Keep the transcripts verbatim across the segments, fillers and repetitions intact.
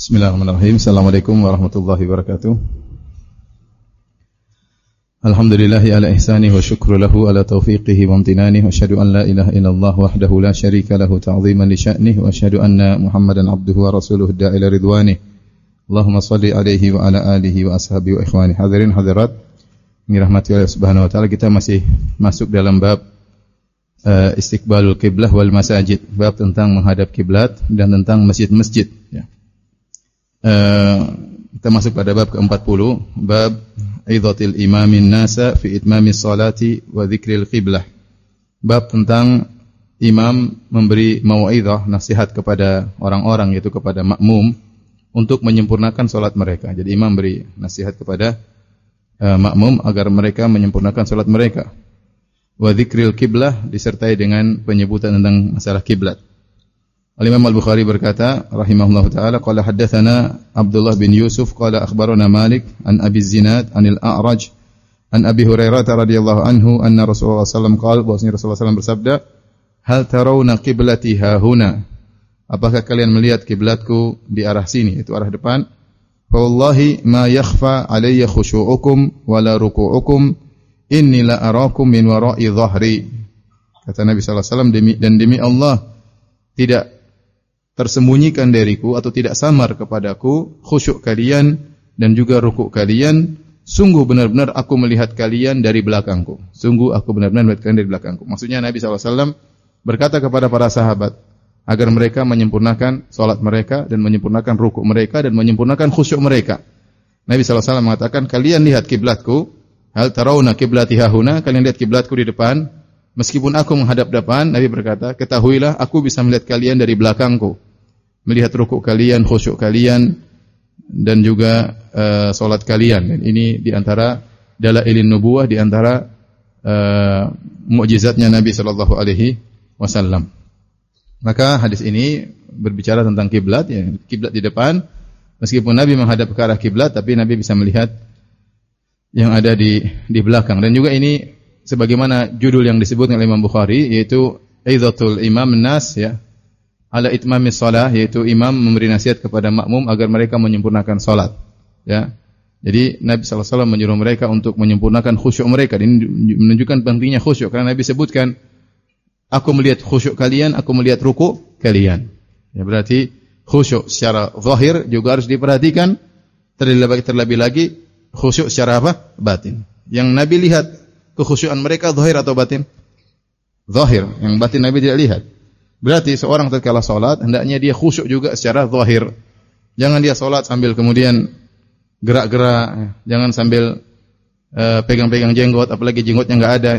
Bismillahirrahmanirrahim. Assalamualaikum warahmatullahi wabarakatuh. Alhamdulillahi ala ihsanihi wa syukru lahu ala taufiqihi wa amtinanihi wa asyhadu an la ilaha illallah wahdahu la syarika lahu ta'ziman li sya'nihi wa asyhadu anna Muhammadan abduhu wa rasuluhu da'a ila ridwanihi. Allahumma shalli alaihi wa ala alihi wa ashabihi wa ikhwani. Hadirin hadirat dirahmati Allah Subhanahu wa taala, kita masih masuk dalam bab uh, istiqbalul qiblah wal masajid, bab tentang menghadap kiblat dan tentang masjid-masjid, ya. Uh, kita masuk pada bab keempat puluh, bab idhatil imamin nasa fi itmamis salati wa dzikril qiblah. Bab tentang imam memberi mau'izah, nasihat kepada orang-orang, yaitu kepada makmum untuk menyempurnakan salat mereka. Jadi imam beri nasihat kepada uh, makmum agar mereka menyempurnakan salat mereka. Wa dzikril qiblah disertai dengan penyebutan tentang masalah kiblat. Al-Imam Al-Bukhari berkata rahimahullahu taala, qala haddatsana Abdullah bin Yusuf qala akhbarana Malik an Abi Zinad anil A'raj an Abi Hurairah radhiyallahu anhu anna Rasulullah sallallahu alaihi wasallam qala, bahwasanya Rasulullah sallallahu alaihi wasallam bersabda, hal tarawna qiblati hahuna, apakah kalian melihat kiblatku di arah sini, itu arah depan? Fa wallahi ma yakhfa alayya khushu'ukum wala ruku'ukum inni la arakum min wara'i dhahri. Kata Nabi sallallahu alaihi wasallam, demi dan demi Allah tidak tersembunyikan dariku atau tidak samar kepadaku khusyuk kalian dan juga rukuk kalian. Sungguh benar-benar aku melihat kalian dari belakangku. Sungguh aku benar-benar melihat kalian dari belakangku. Maksudnya Nabi sallallahu alaihi wasallam berkata kepada para sahabat agar mereka menyempurnakan salat mereka dan menyempurnakan rukuk mereka dan menyempurnakan khusyuk mereka. Nabi sallallahu alaihi wasallam mengatakan, kalian lihat kiblatku, hal tarawna qiblati hahuna, kalian lihat kiblatku di depan. Meskipun aku menghadap depan, Nabi berkata, ketahuilah aku bisa melihat kalian dari belakangku, melihat rukuk kalian, khusyuk kalian, dan juga uh, salat kalian. Dan ini diantara dalailin nubuwah, diantara uh, mukjizatnya Nabi sallallahu alaihi wasallam. Maka hadis ini berbicara tentang kiblat, ya, kiblat di depan. Meskipun Nabi menghadap ke arah kiblat, tapi Nabi bisa melihat yang ada di di belakang. Dan juga ini sebagaimana judul yang disebutkan oleh Imam Bukhari, yaitu idzatul imam nas, ya, ala itmamis shalah, yaitu imam memberi nasihat kepada makmum agar mereka menyempurnakan salat, ya. Jadi Nabi sallallahu alaihi wasallam menyuruh mereka untuk menyempurnakan khusyuk mereka. Ini menunjukkan pentingnya khusyuk, karena Nabi sebutkan, aku melihat khusyuk kalian, aku melihat rukuk kalian. Ya, berarti khusyuk secara zahir juga harus diperhatikan, terlebih terlebih lagi khusyuk secara apa? Batin. Yang Nabi lihat kekhusyuan mereka zahir atau batin? Zahir, yang batin Nabi tidak lihat. Berarti seorang tatkala salat hendaknya dia khusyuk juga secara zahir. Jangan dia salat sambil kemudian gerak-gerak, jangan sambil uh, pegang-pegang jenggot, apalagi jenggotnya enggak ada.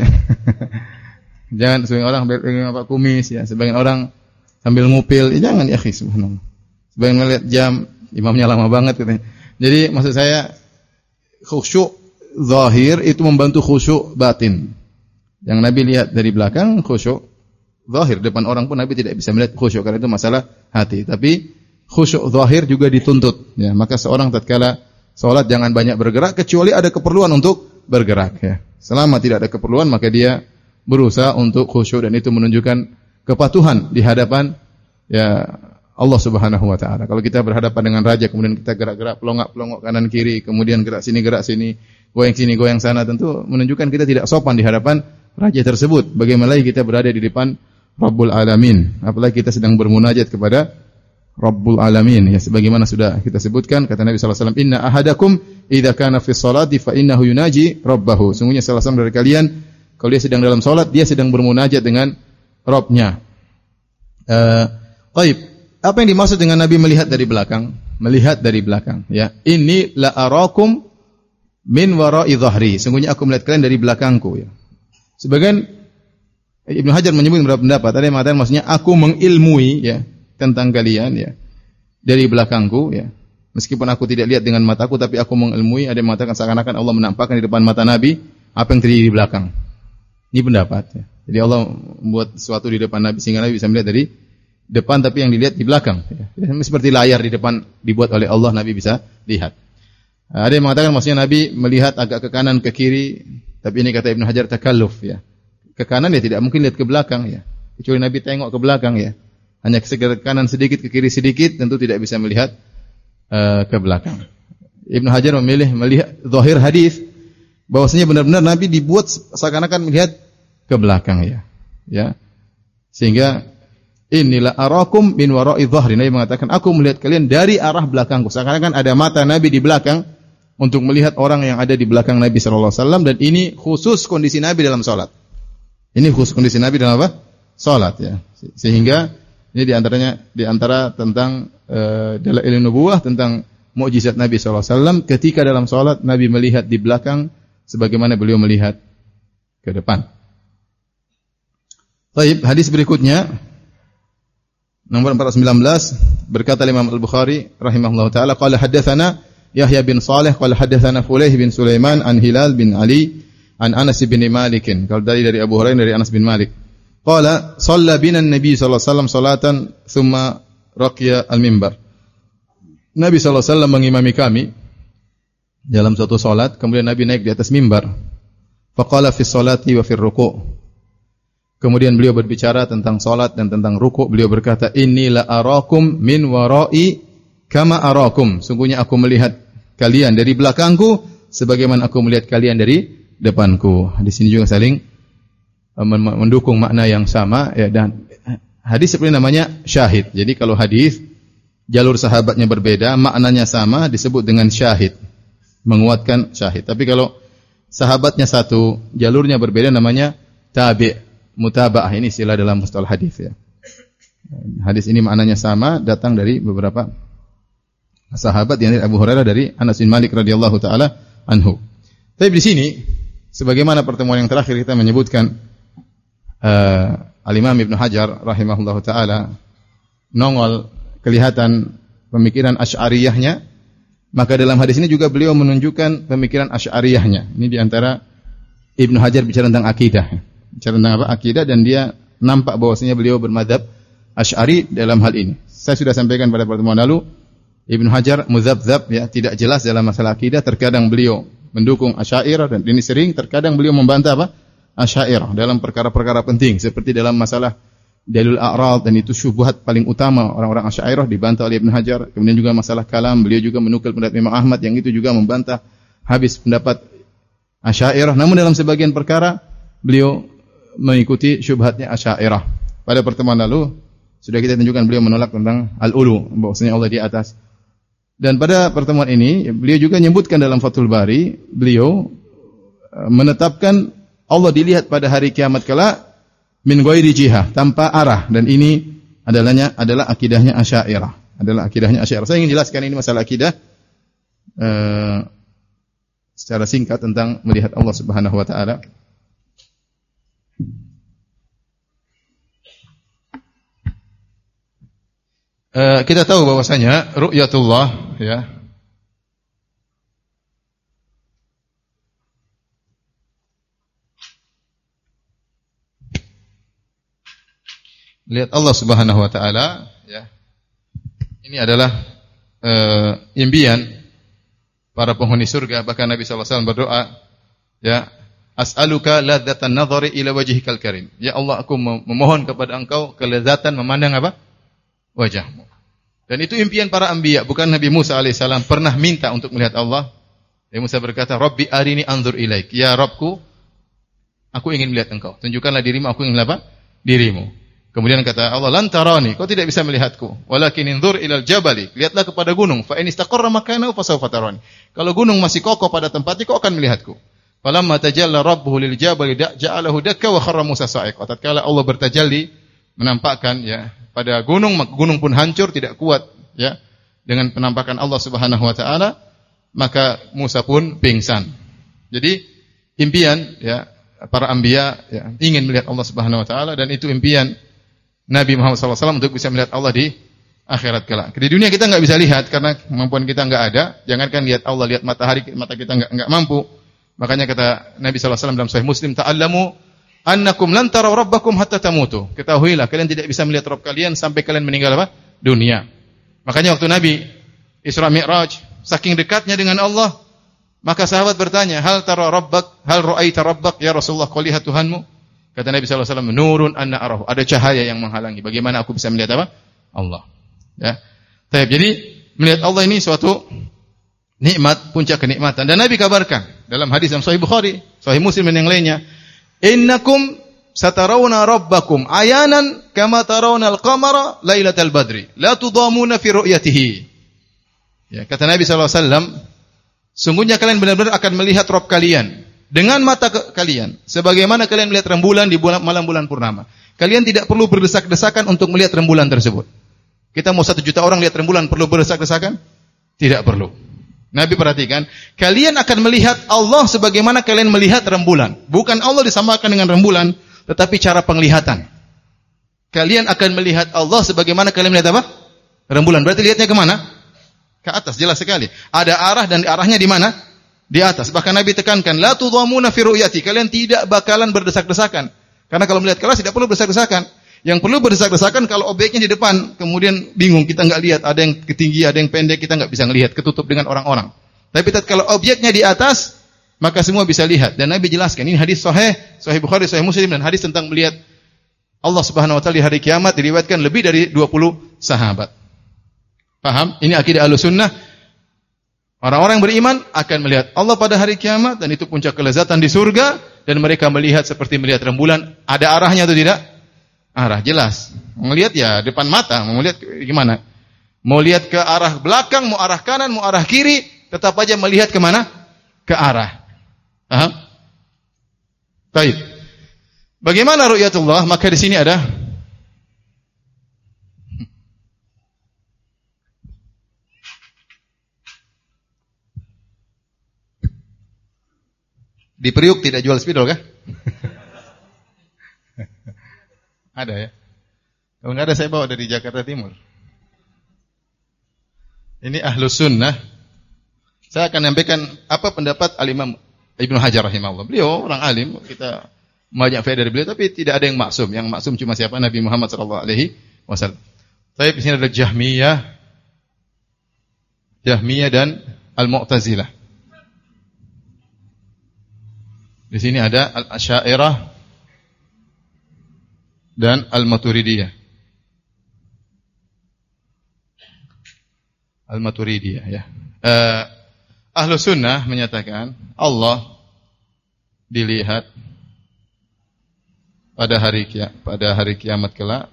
Jangan sebagian orang pegang apa kumis, ya, sebagian orang sambil ngupil, ya, jangan, ya akhi, subhanallah. Sebagian melihat jam, imamnya lama banget katanya. Jadi maksud saya khusyuk zahir itu membantu khusyuk batin. Yang Nabi lihat dari belakang khusyuk zahir, depan orang pun Nabi tidak bisa melihat khusyuk, karena itu masalah hati. Tapi khusyuk zahir juga dituntut, ya. Maka seorang tatkala salat jangan banyak bergerak kecuali ada keperluan untuk bergerak, ya. Selama tidak ada keperluan maka dia berusaha untuk khusyuk, dan itu menunjukkan kepatuhan di hadapan, ya, Allah Subhanahu wa taala. Kalau kita berhadapan dengan raja kemudian kita gerak-gerak pelongak-pelongok kanan kiri, kemudian gerak sini gerak sini, goyang sini goyang sana, tentu menunjukkan kita tidak sopan di hadapan raja tersebut. Bagaimana lagi kita berada di depan Rabbul Alamin, apalagi kita sedang bermunajat kepada Rabbul Alamin, ya, sebagaimana sudah kita sebutkan, kata Nabi sallallahu alaihi wasallam, inna ahadakum idza kana fi sholati fa innahu yunaji rabbahu. Sungguhnya salah seorang dari kalian kalau dia sedang dalam salat, dia sedang bermunajat dengan Rabbnya. Uh, Baik, apa yang dimaksud dengan Nabi melihat dari belakang? Melihat dari belakang, ya. Inni la arakum min wara'i dhahri. Sungguhnya aku melihat kalian dari belakangku, ya. Sebagian Ibnu Hajar menyebut beberapa pendapat. Ada yang mengatakan maksudnya aku mengilmui, ya, tentang kalian, ya, dari belakangku, ya. Meskipun aku tidak lihat dengan mataku, tapi aku mengilmui. Ada yang mengatakan seakan-akan Allah menampakkan di depan mata Nabi apa yang terjadi di belakang. Ini pendapat, ya. Jadi Allah membuat sesuatu di depan Nabi sehingga Nabi bisa melihat dari depan, tapi yang dilihat di belakang, ya. Seperti layar di depan dibuat oleh Allah, Nabi bisa lihat. Ada yang mengatakan maksudnya Nabi melihat agak ke kanan ke kiri, tapi ini kata Ibnu Hajar takalluf, ya. Ke kanan ya tidak mungkin lihat ke belakang, ya. Kecuali Nabi tengok ke belakang, ya. Hanya ke kanan sedikit, ke kiri sedikit, tentu tidak bisa melihat uh, ke belakang. Ibnu Hajar memilih melihat zahir hadis bahwasanya benar-benar Nabi dibuat seakan-akan melihat ke belakang ya. Ya. Sehingga inilah arakum min wara'i dhahri. Nabi mengatakan, aku melihat kalian dari arah belakangku. Seakan-akan ada mata Nabi di belakang untuk melihat orang yang ada di belakang Nabi sallallahu alaihi wasallam, dan ini khusus kondisi Nabi dalam salat. Ini khusus kondisi Nabi dalam apa? Salat ya. Sehingga ini di antaranya di antara tentang uh, dalail nubuwah, tentang mukjizat Nabi sallallahu alaihi wasallam ketika dalam salat Nabi melihat di belakang sebagaimana beliau melihat ke depan. Baik, hadis berikutnya nomor empat ratus sembilan belas, berkata Imam Al-Bukhari rahimahullahu taala, qala haddatsana Yahya bin Saleh qala haddatsana Fulaih bin Sulaiman an Hilal bin Ali an Anas bin Malik. Kalau dari dari Abu Hurairah dari Anas bin Malik. Qala shalla bina an-nabi sallallahu alaihi wasallam salatan thumma raqiya al-mimbar. Nabi sallallahu alaihi wasallam mengimami kami dalam suatu salat, kemudian Nabi naik di atas mimbar. Faqala fi sholati wa fi ruku'. Kemudian beliau berbicara tentang salat dan tentang ruku'. Beliau berkata, "Inni la arakum min wara'i kama arakum." Sungguhnya aku melihat kalian dari belakangku sebagaimana aku melihat kalian dari depanku. Di sini juga saling mendukung makna yang sama ya, dan hadis seperti namanya syahid. Jadi kalau hadis jalur sahabatnya berbeda, maknanya sama, disebut dengan syahid, menguatkan syahid. Tapi kalau sahabatnya satu, jalurnya berbeda, namanya tabi', mutaba'ah. Ini istilah dalam mustalah hadis ya. Hadis ini maknanya sama, datang dari beberapa sahabat, yang dari Abu Hurairah, dari Anas bin Malik radhiyallahu taala anhu. Tapi di sini, sebagaimana pertemuan yang terakhir kita menyebutkan uh, Al-Imam Ibnu Hajar rahimahullahu taala nongol kelihatan pemikiran Asy'ariyahnya, maka dalam hadis ini juga beliau menunjukkan pemikiran Asy'ariyahnya. Ini di antara Ibnu Hajar bicara tentang akidah. Bicara tentang apa? Akidah, dan dia nampak bahwasanya beliau bermadzhab Asy'ari dalam hal ini. Saya sudah sampaikan pada pertemuan lalu, Ibnu Hajar muzabzab ya, tidak jelas dalam masalah akidah. Terkadang beliau mendukung Asy'ariyah, dan ini sering, terkadang beliau membantah apa? Asy'ariyah dalam perkara-perkara penting, seperti dalam masalah dalil a'rad, dan itu syubhat paling utama orang-orang Asy'ariyah, dibantah oleh Ibnu Hajar. Kemudian juga masalah kalam, beliau juga menukil pendapat Imam Ahmad yang itu juga membantah habis pendapat Asy'ariyah. Namun dalam sebagian perkara beliau mengikuti syubhatnya Asy'ariyah. Pada pertemuan lalu sudah kita tunjukkan beliau menolak tentang al-ulu, bahwasanya Allah di atas. Dan pada pertemuan ini beliau juga menyebutkan dalam Fathul Bari, beliau menetapkan Allah dilihat pada hari kiamat kala min ghairi jihah, tanpa arah, dan ini adalahnya adalah akidahnya Asy'ariyah. Adalah akidahnya Asy'ariyah. Saya ingin jelaskan ini masalah akidah uh, secara singkat tentang melihat Allah Subhanahu wa taala. Uh, kita tahu bahwasanya ru'yatullah ya, lihat Allah Subhanahu wa taala ya, ini adalah uh, impian para penghuni surga. Bahkan Nabi sallallahu alaihi wasallam berdoa ya, as'aluka ladzatan nadhari ila wajhikal karim. Ya Allah, aku memohon kepada Engkau kelezatan memandang apa? Wajahmu. Dan itu impian para anbiya. Bukan Nabi Musa alaihissalam pernah minta untuk melihat Allah. Nabi Musa berkata, Rabbi arini anzur ilaik. Ya Rabbku, aku ingin melihat Engkau. Tunjukkanlah dirimu, aku ingin apa? Dirimu. Kemudian kata Allah, lan tarani, kau tidak bisa melihatku. Walakin inzur ilal jabali. Lihatlah kepada gunung. Fa in istaqarra makanahu fasawfa tarani. Kalau gunung masih kokoh pada tempatnya, kau akan melihatku. Falamma tajalla rabbuhu lil jabali ja'alahu dakka wa kharra Musa sa'iqa. Tatkala Allah bertajalli, menampakkan ya pada gunung, maka gunung pun hancur, tidak kuat ya dengan penampakan Allah Subhanahu wa taala, maka Musa pun pingsan. Jadi impian ya para anbiya ya, ingin melihat Allah Subhanahu wa taala, dan itu impian Nabi Muhammad sallallahu alaihi wasallam untuk bisa melihat Allah di akhirat kelak. Di dunia kita enggak bisa lihat karena kemampuan kita enggak ada. Jangankan lihat Allah, lihat matahari mata kita enggak enggak mampu. Makanya kata Nabi sallallahu alaihi wasallam dalam Sahih Muslim, ta'allamu annakum lan taraw rabbakum hatta tamutu. Ketahuilah kalian tidak bisa melihat Rabb kalian sampai kalian meninggal apa? Dunia. Makanya waktu Nabi Isra Mi'raj, saking dekatnya dengan Allah, maka sahabat bertanya, "Hal tara rabbak? Hal ra'aita rabbak ya Rasulullah? Kau lihat Tuhanmu?" Kata Nabi sallallahu alaihi wasallam, "Nurun anna arahu." Ada cahaya yang menghalangi. Bagaimana aku bisa melihat apa? Allah. Ya. Baik, jadi melihat Allah ini suatu nikmat, puncak kenikmatan. Dan Nabi kabarkan dalam hadis yang Sahih Bukhari, Sahih Muslim dan yang lainnya, "Innakum satarawna rabbakum ayanan kama tarawna al-qamara lailatal badri, la tudamuna fi ru'yatihi." Ya, kata Nabi sallallahu alaihi wasallam, sungguhnya kalian benar-benar akan melihat Rabb kalian dengan mata ke- kalian sebagaimana kalian melihat rembulan di bulan, malam bulan purnama. Kalian tidak perlu berdesak-desakan untuk melihat rembulan tersebut. Kita mau satu juta orang lihat rembulan, perlu berdesak-desakan? Tidak perlu. Nabi perhatikan, kalian akan melihat Allah sebagaimana kalian melihat rembulan. Bukan Allah disamakan dengan rembulan, tetapi cara penglihatan. Kalian akan melihat Allah sebagaimana kalian melihat apa? Rembulan. Berarti lihatnya kemana? Ke atas, jelas sekali. Ada arah dan arahnya di mana? Di atas. Bahkan Nabi tekankan, la tudhamuna fi ru'yati. Kalian tidak bakalan berdesak-desakan. Karena kalau melihat kelas tidak perlu berdesak-desakan. Yang perlu berdesak-desakan kalau objeknya di depan, kemudian bingung, kita nggak lihat, ada yang ketinggi, ada yang pendek, kita nggak bisa ngelihat, ketutup dengan orang-orang. Tapi kalau objeknya di atas, maka semua bisa lihat. Dan Nabi jelaskan, ini hadis sahih, Sahih Bukhari, Sahih Muslim, dan hadis tentang melihat Allah Subhanahu Wa Taala di hari kiamat diriwayatkan lebih dari dua puluh sahabat. Paham? Ini akidah Ahlussunnah. Orang-orang yang beriman akan melihat Allah pada hari kiamat, dan itu puncak kelezatan di surga, dan mereka melihat seperti melihat rembulan. Ada arahnya atau tidak? Arah, jelas. Melihat ya depan mata, mau lihat gimana? Mau lihat ke arah belakang, mau arah kanan, mau arah kiri, tetap aja melihat kemana? Ke arah. Paham? Baik. Bagaimana ru'yatullah? Maka di sini ada di Priuk tidak jual spidol kah? Ada ya? Kalau nggak ada saya bawa dari Jakarta Timur. Ini Ahlus Sunnah. Saya akan menyampaikan apa pendapat Al-Imam Ibnu Hajar rahimahullah. Beliau orang alim, kita banyak faedah dari beliau, tapi tidak ada yang maksum. Yang maksum cuma siapa? Nabi Muhammad sallallahu alaihi wasallam. Tapi di sini ada Jahmiyah, Jahmiyah dan Al-Mu'tazilah. Di sini ada Al-Asy'ariyah dan Al-Maturidiyah. Al-Maturidiyah ya. Uh, Ahlus Sunnah menyatakan Allah dilihat pada hari kia, pada hari kiamat kelak.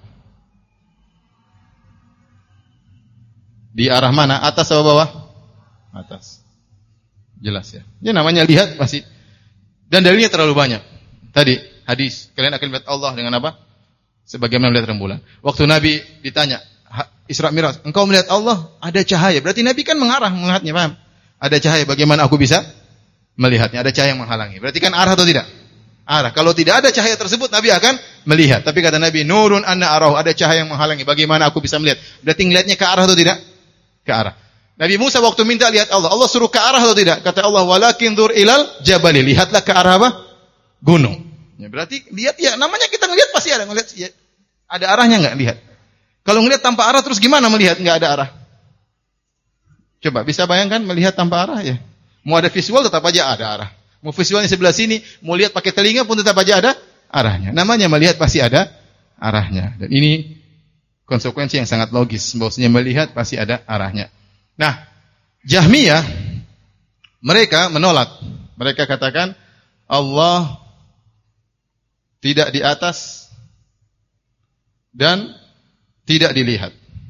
Di arah mana? Atas atau bawah? Atas. Jelas ya. Ini namanya lihat pasti. Dan dalilnya terlalu banyak. Tadi hadis, kalian akan melihat Allah dengan apa? Sebagaimana melihat rembulan. Waktu Nabi ditanya, Isra Mi'raj, engkau melihat Allah, ada cahaya. Berarti Nabi kan mengarah melihatnya, paham? Ada cahaya, bagaimana aku bisa melihatnya? Ada cahaya yang menghalangi. Berarti kan arah atau tidak? Arah. Kalau tidak ada cahaya tersebut, Nabi akan melihat. Tapi kata Nabi, nurun anna arahu, ada cahaya yang menghalangi. Bagaimana aku bisa melihat? Berarti melihatnya ke arah atau tidak? Ke arah. Nabi Musa waktu minta lihat Allah, Allah suruh ke arah atau tidak? Kata Allah, walakin dzur ilal jabali. Lihatlah ke arah apa? Gunung. Ya, berarti lihat ya, namanya kita ngelihat pasti ada ngelihat ya, ada arahnya enggak lihat. Kalau ngelihat tanpa arah terus gimana melihat enggak ada arah? Coba bisa bayangkan melihat tanpa arah ya. Mau ada visual tetap aja ada arah. Mau visualnya sebelah sini, mau lihat pakai telinga pun tetap aja ada arahnya. Namanya melihat pasti ada arahnya. Dan ini konsekuensi yang sangat logis, bahwasanya melihat pasti ada arahnya. Nah, Jahmiyah mereka menolak. Mereka katakan Allah tidak di atas dan tidak dilihat.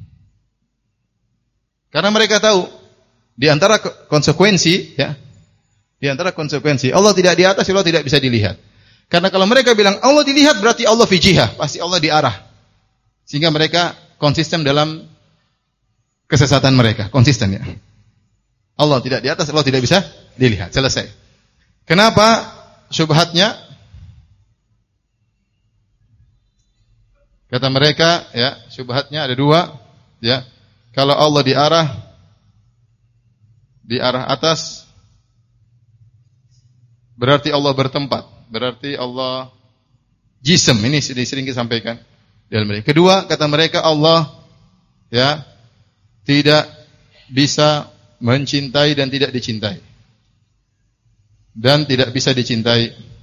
Karena mereka tahu di antara konsekuensi ya, di antara konsekuensi Allah tidak di atas, Allah tidak bisa dilihat. Karena kalau mereka bilang Allah dilihat berarti Allah fi jihah, pasti Allah di arah. Sehingga mereka konsisten dalam kesesatan mereka, konsisten ya. Allah tidak di atas, Allah tidak bisa dilihat. Selesai. Kenapa syubhatnya? Kata mereka, ya, syubhatnya ada dua, ya. Kalau Allah di arah di arah atas, berarti Allah bertempat, berarti Allah jism. Ini sering disampaikan dalam mereka. Kedua, kata mereka Allah, ya, tidak bisa mencintai dan tidak dicintai, dan tidak bisa dicintai.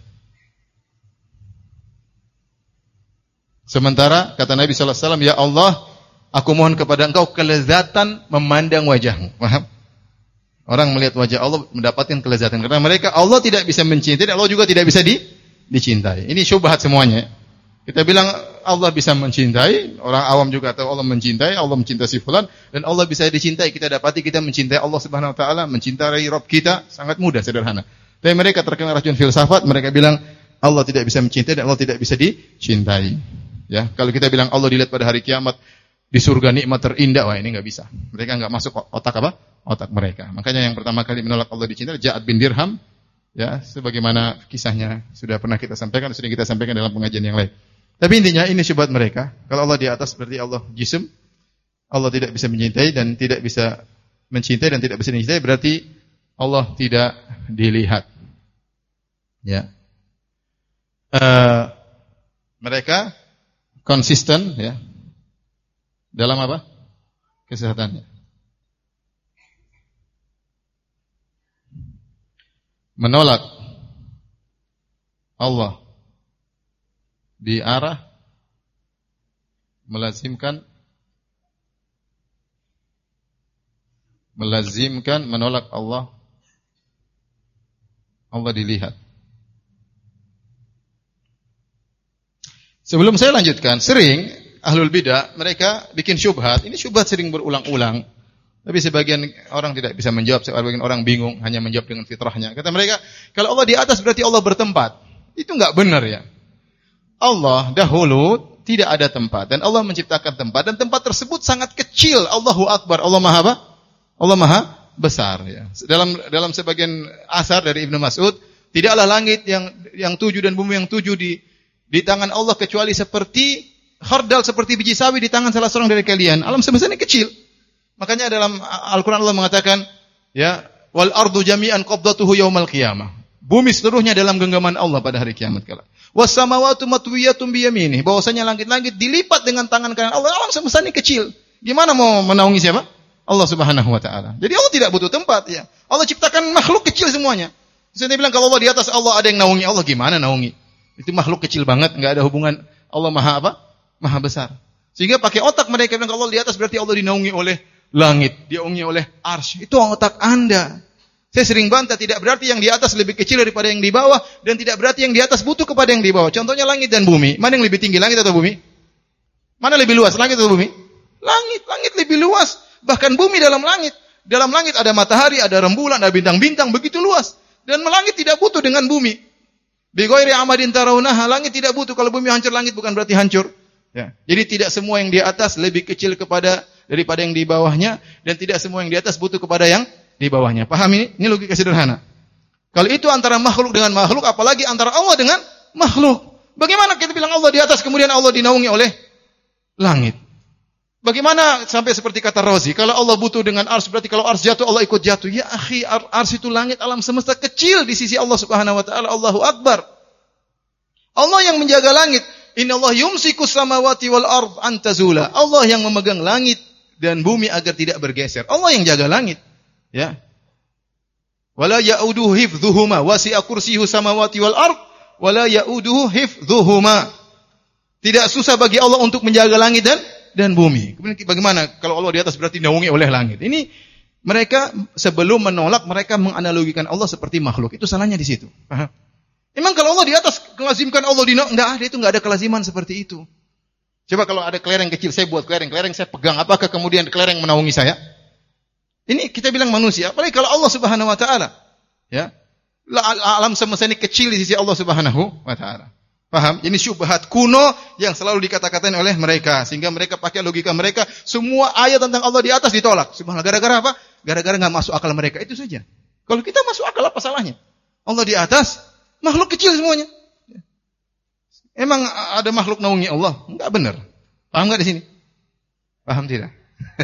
Sementara kata Nabi sallallahu alaihi wasallam, ya Allah Aku mohon kepada engkau kelezatan memandang wajahmu. Paham? Orang melihat wajah Allah mendapatkan kelezatan. Karena mereka Allah tidak bisa mencintai dan Allah juga tidak bisa di, dicintai. Ini syubhat semuanya. Kita bilang Allah bisa mencintai, orang awam juga tahu Allah mencintai, Allah mencintai si fulan, dan Allah bisa dicintai. Kita dapati kita mencintai Allah Subhanahu Wa Taala, mencintai Rabb kita, sangat mudah, sederhana. Tapi mereka terkena racun filsafat, mereka bilang Allah tidak bisa mencintai dan Allah tidak bisa dicintai. Ya, kalau kita bilang Allah dilihat pada hari kiamat di surga nikmat terindah, wah ini enggak bisa. Mereka enggak masuk otak apa? Otak mereka. Makanya yang pertama kali menolak Allah dicintai Ja'ad bin Dirham, ya, sebagaimana kisahnya sudah pernah kita sampaikan, sudah kita sampaikan dalam pengajian yang lain. Tapi intinya ini syubhat mereka. Kalau Allah di atas berarti Allah jism. Allah tidak bisa mencintai dan tidak bisa mencintai dan tidak bisa dicintai berarti Allah tidak dilihat. Ya. Uh, mereka konsisten ya. Dalam apa? Kesehatannya. Menolak Allah di arah melazimkan melazimkan menolak Allah Allah dilihat. Sebelum saya lanjutkan, sering ahlul bidah mereka bikin syubhat. Ini syubhat sering berulang-ulang. Tapi sebagian orang tidak bisa menjawab, sebagian orang bingung hanya menjawab dengan fitrahnya. Kata mereka, kalau Allah di atas berarti Allah bertempat. Itu enggak benar ya. Allah dahulu tidak ada tempat dan Allah menciptakan tempat dan tempat tersebut sangat kecil. Allahu Akbar. Allah Maha apa? Allah Maha besar ya. Dalam dalam sebagian asar dari Ibnu Mas'ud, tidaklah langit yang yang tujuh dan bumi yang tujuh di di tangan Allah kecuali seperti khardal, seperti biji sawi di tangan salah seorang dari kalian. Alam semesta ini kecil. Makanya dalam Al-Qur'an Allah mengatakan, ya, wal ardu jami'an qabdatuhu yaumal qiyamah. Bumi seluruhnya dalam genggaman Allah pada hari kiamat kala. Was samawati matwiyatun bi yaminih. Bahwasanya langit-langit dilipat dengan tangan kanan Allah. Alam semesta ini kecil. Gimana mau menaungi siapa? Allah Subhanahu wa taala. Jadi Allah tidak butuh tempat ya. Allah ciptakan makhluk kecil semuanya. Saya bilang kalau Allah di atas Allah ada yang naungi Allah, gimana naungi? Itu makhluk kecil banget, enggak ada hubungan. Allah Maha apa? Maha besar. Sehingga pakai otak mereka bilang kalau Allah di atas berarti Allah dinaungi oleh langit, dinaungi oleh arsy. Itu otak Anda. Saya sering bantah, tidak berarti yang di atas lebih kecil daripada yang di bawah, dan tidak berarti yang di atas butuh kepada yang di bawah. Contohnya langit dan bumi. Mana yang lebih tinggi, langit atau bumi? Mana lebih luas, langit atau bumi? Langit, langit lebih luas. Bahkan bumi dalam langit. Dalam langit ada matahari, ada rembulan, ada bintang-bintang, begitu luas. Dan langit tidak butuh dengan bumi. Bi ghairi amadin tarawunaha, langit tidak butuh. Kalau bumi hancur, langit bukan berarti hancur. Ya. Jadi tidak semua yang di atas lebih kecil kepada daripada yang di bawahnya, dan tidak semua yang di atas butuh kepada yang di bawahnya. Paham ini? Ini logika sederhana. Kalau itu antara makhluk dengan makhluk, apalagi antara Allah dengan makhluk. Bagaimana kita bilang Allah di atas, kemudian Allah dinaungi oleh langit? Bagaimana sampai seperti kata Razi, kalau Allah butuh dengan ars, berarti kalau ars jatuh, Allah ikut jatuh. Ya akhi, ars itu langit, alam semesta kecil di sisi Allah Subhanahu wa taala. Allahu Akbar. Allah yang menjaga langit. Innallaha yumsikus samawati wal ard an tazula. Allah yang memegang langit dan bumi agar tidak bergeser. Allah yang jaga langit. Ya. Wala ya'uduhu hifdhuhuma wasi'a kursiyuhu samawati wal ard wala ya'uduhu hifdhuhuma. Tidak susah bagi Allah untuk menjaga langit dan dan bumi. Kemudian bagaimana kalau Allah di atas berarti dinaungi oleh langit? Ini mereka sebelum menolak mereka menganalogikan Allah seperti makhluk. Itu salahnya di situ. Paham? Memang kalau Allah di atas kelazimkan Allah dinaungi, enggak ada, itu enggak ada kelaziman seperti itu. Coba kalau ada kelereng kecil, saya buat kelereng, kelereng saya pegang, apakah kemudian kelereng menaungi saya? Ini kita bilang manusia, apalagi kalau Allah Subhanahu wa taala. Ya. Alam semesta ini kecil di sisi Allah Subhanahu wa taala. Paham? Ini syubhat kuno yang selalu dikata-katain oleh mereka, sehingga mereka pakai logika mereka, semua ayat tentang Allah di atas ditolak. Subhanallah, gara-gara apa? Gara-gara enggak masuk akal mereka, itu saja. Kalau kita masuk akal, apa salahnya? Allah di atas, makhluk kecil semuanya. Emang ada makhluk naungi Allah? Enggak benar. Paham enggak di sini? Paham tidak?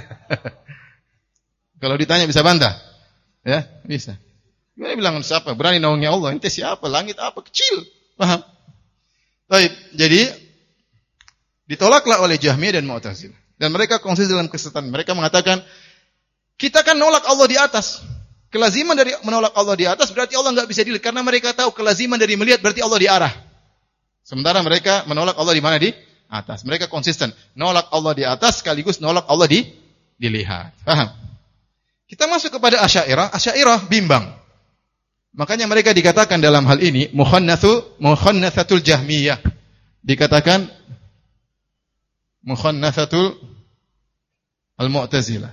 Kalau ditanya bisa bantah? Ya, bisa. Gimana bilang siapa? Berani naungi Allah? Ente siapa? Langit apa? Kecil. Paham? Baik, jadi ditolaklah oleh Jahmiyah dan Mu'tazilah. Dan mereka konsisten dalam kesesatan. Mereka mengatakan, kita kan nolak Allah di atas. Kelaziman dari menolak Allah di atas berarti Allah enggak bisa dilihat, karena mereka tahu kelaziman dari melihat berarti Allah di arah. Sementara mereka menolak Allah di mana? Di atas. Mereka konsisten. Nolak Allah di atas sekaligus nolak Allah di dilihat. Paham? Kita masuk kepada Asy'ariyah. Asy'ariyah bimbang. Makanya mereka dikatakan dalam hal ini mukhannatsu mukhannatsatul Jahmiyah. Dikatakan mukhannatsatul al-Mu'tazilah.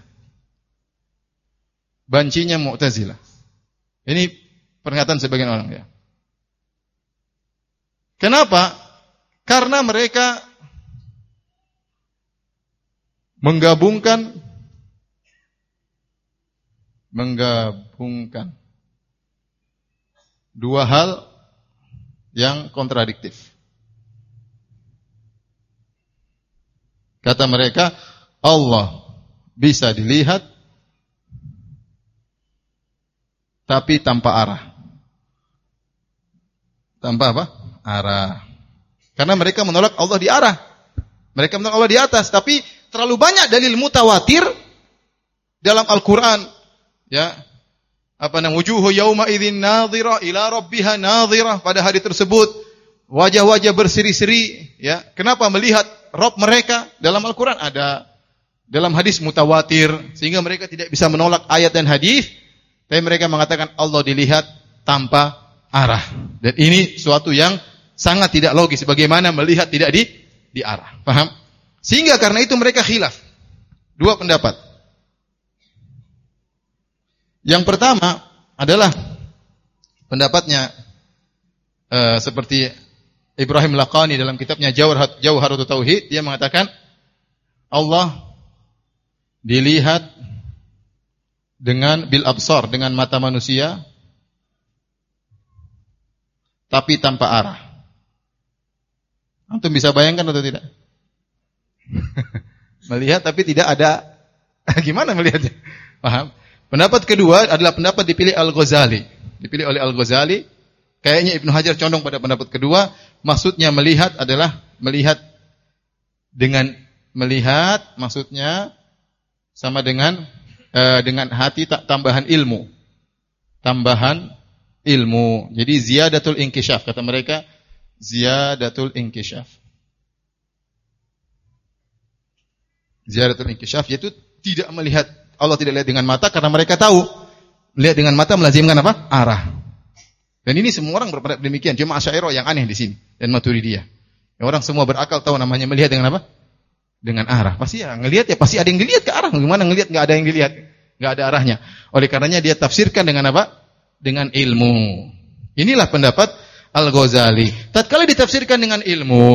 Bancinya Mu'tazilah. Ini pernyataan sebagian orang ya. Kenapa? Karena mereka menggabungkan menggabungkan dua hal yang kontradiktif. Kata mereka, Allah bisa dilihat tapi tanpa arah. Tanpa apa? Arah. Karena mereka menolak Allah di arah. Mereka menolak Allah di atas, tapi terlalu banyak dalil mutawatir dalam Al-Qur'an. Ya. Apa namanya? Wujuhu yauma idzin nadhirah ila rabbiha nadhirah. Pada hari tersebut wajah-wajah berseri-seri, ya. Kenapa melihat Rabb mereka? Dalam Al-Qur'an ada, dalam hadis mutawatir, sehingga mereka tidak bisa menolak ayat dan hadis. Tapi mereka mengatakan Allah dilihat tanpa arah. Dan ini suatu yang sangat tidak logis. Bagaimana melihat tidak di di arah. Paham? Sehingga karena itu mereka khilaf. Dua pendapat. Yang pertama adalah pendapatnya uh, seperti Ibrahim Laqani dalam kitabnya Jawhar Jawharut Tauhid. Dia mengatakan Allah dilihat dengan bil absar, dengan mata manusia, tapi tanpa arah. Antum bisa bayangkan atau tidak? Melihat tapi tidak ada. Gimana melihatnya? Paham? Pendapat kedua adalah pendapat dipilih Al-Ghazali. Dipilih oleh Al-Ghazali. Kayaknya Ibnu Hajar condong pada pendapat kedua. Maksudnya melihat adalah melihat dengan melihat, maksudnya sama dengan uh, dengan hati tak tambahan ilmu. Tambahan ilmu. Jadi ziyadatul inkishaf. Kata mereka ziyadatul inkishaf. Ziyadatul inkishaf yaitu tidak melihat, Allah tidak lihat dengan mata karena mereka tahu melihat dengan mata melazimkan apa? Arah. Dan ini semua orang berpendapat demikian. Cuma Asy'ariyah yang aneh di sini dan Maturidiyah. Ya, orang semua berakal tahu namanya melihat dengan apa? Dengan arah. Pasti ya ngelihat ya pasti ada yang dilihat ke arah. Gimana ngelihat enggak ada yang dilihat? Enggak ada arahnya. Oleh karenanya dia tafsirkan dengan apa? Dengan ilmu. Inilah pendapat Al-Ghazali. Tatkala ditafsirkan dengan ilmu,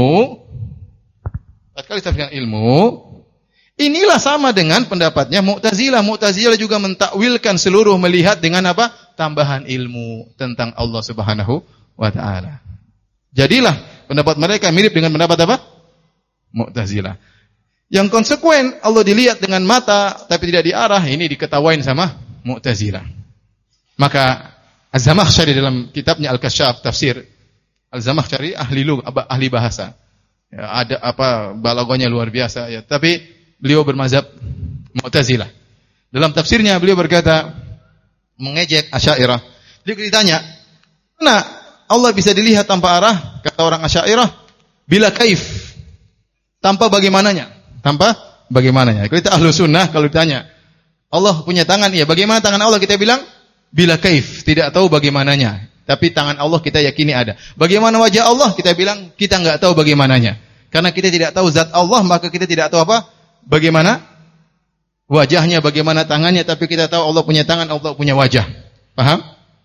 tatkala ditafsirkan ilmu, inilah sama dengan pendapatnya Mu'tazilah. Mu'tazilah juga mentakwilkan seluruh melihat dengan apa? Tambahan ilmu tentang Allah Subhanahu wa taala. Jadilah pendapat mereka mirip dengan pendapat apa? Mu'tazilah. Yang konsekuen Allah dilihat dengan mata tapi tidak diarah, ini diketawain sama Mu'tazilah. Maka Az-Zamakhsyari dalam kitabnya Al-Kasyaf tafsir, Al-Zamakhsyari ahli lugh, ahli bahasa. Ya, ada apa balaghahnya luar biasa ya, tapi beliau bermazhab Mu'tazilah. Dalam tafsirnya beliau berkata mengejek Asy'ariyah. Dia ditanya, "Mana Allah bisa dilihat tanpa arah?" Kata orang Asy'ariyah, "Bila kaif." Tanpa bagaimananya? Tanpa bagaimananya. Kalau kita ahlu sunnah kalau ditanya, Allah punya tangan, iya. Bagaimana tangan Allah? Kita bilang bila kaif, tidak tahu bagaimananya. Tapi tangan Allah kita yakini ada. Bagaimana wajah Allah? Kita bilang kita enggak tahu bagaimananya. Karena kita tidak tahu zat Allah, maka kita tidak tahu apa? Bagaimana wajahnya, bagaimana tangannya, tapi kita tahu Allah punya tangan, Allah punya wajah. Paham?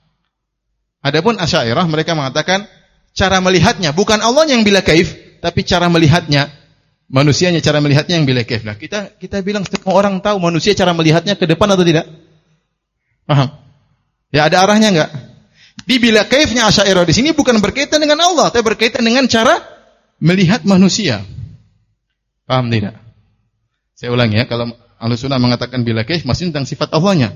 Adapun Asy'ariyah mereka mengatakan cara melihatnya bukan Allah yang bila kaif, tapi cara melihatnya, manusianya cara melihatnya yang bila kaif. Nah, kita kita bilang semua orang tahu manusia cara melihatnya ke depan atau tidak? Paham? Ya ada arahnya enggak? Di bila kaifnya Asy'ariyah di sini bukan berkaitan dengan Allah, tapi berkaitan dengan cara melihat manusia. Paham tidak? Saya ulangi ya, kalau Ahlussunnah mengatakan bila kaif masih tentang sifat Allahnya.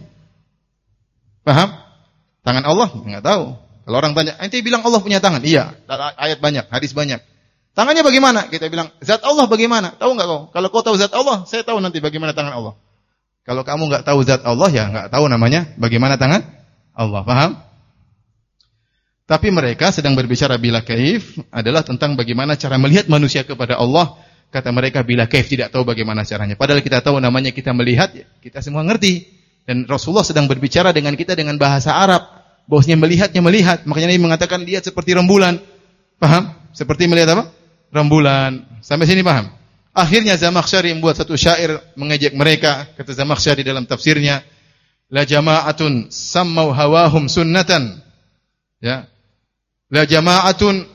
Paham? Tangan Allah enggak tahu. Kalau orang tanya, "Ente bilang Allah punya tangan?" Iya, ayat banyak, hadis banyak. Tangannya bagaimana? Kita bilang, "Zat Allah bagaimana?" Tahu enggak kau? Kalau kau tahu zat Allah, saya tahu nanti bagaimana tangan Allah. Kalau kamu enggak tahu zat Allah, ya enggak tahu namanya bagaimana tangan Allah. Paham? Tapi mereka sedang berbicara bila kaif adalah tentang bagaimana cara melihat manusia kepada Allah Kata mereka, bila kaif, tidak tahu bagaimana caranya. Padahal kita tahu namanya kita melihat, ya, kita semua ngerti. Dan Rasulullah sedang berbicara dengan kita dengan bahasa Arab. Bahwasanya melihatnya melihat. Makanya Nabi mengatakan lihat seperti rembulan. Paham? Seperti melihat apa? Rembulan. Sampai sini paham? Akhirnya Zamakhsyari membuat satu syair mengejek mereka. Kata Zamakhsyari dalam tafsirnya, la jama'atun sammau hawahum sunnatan. Ya. La jama'atun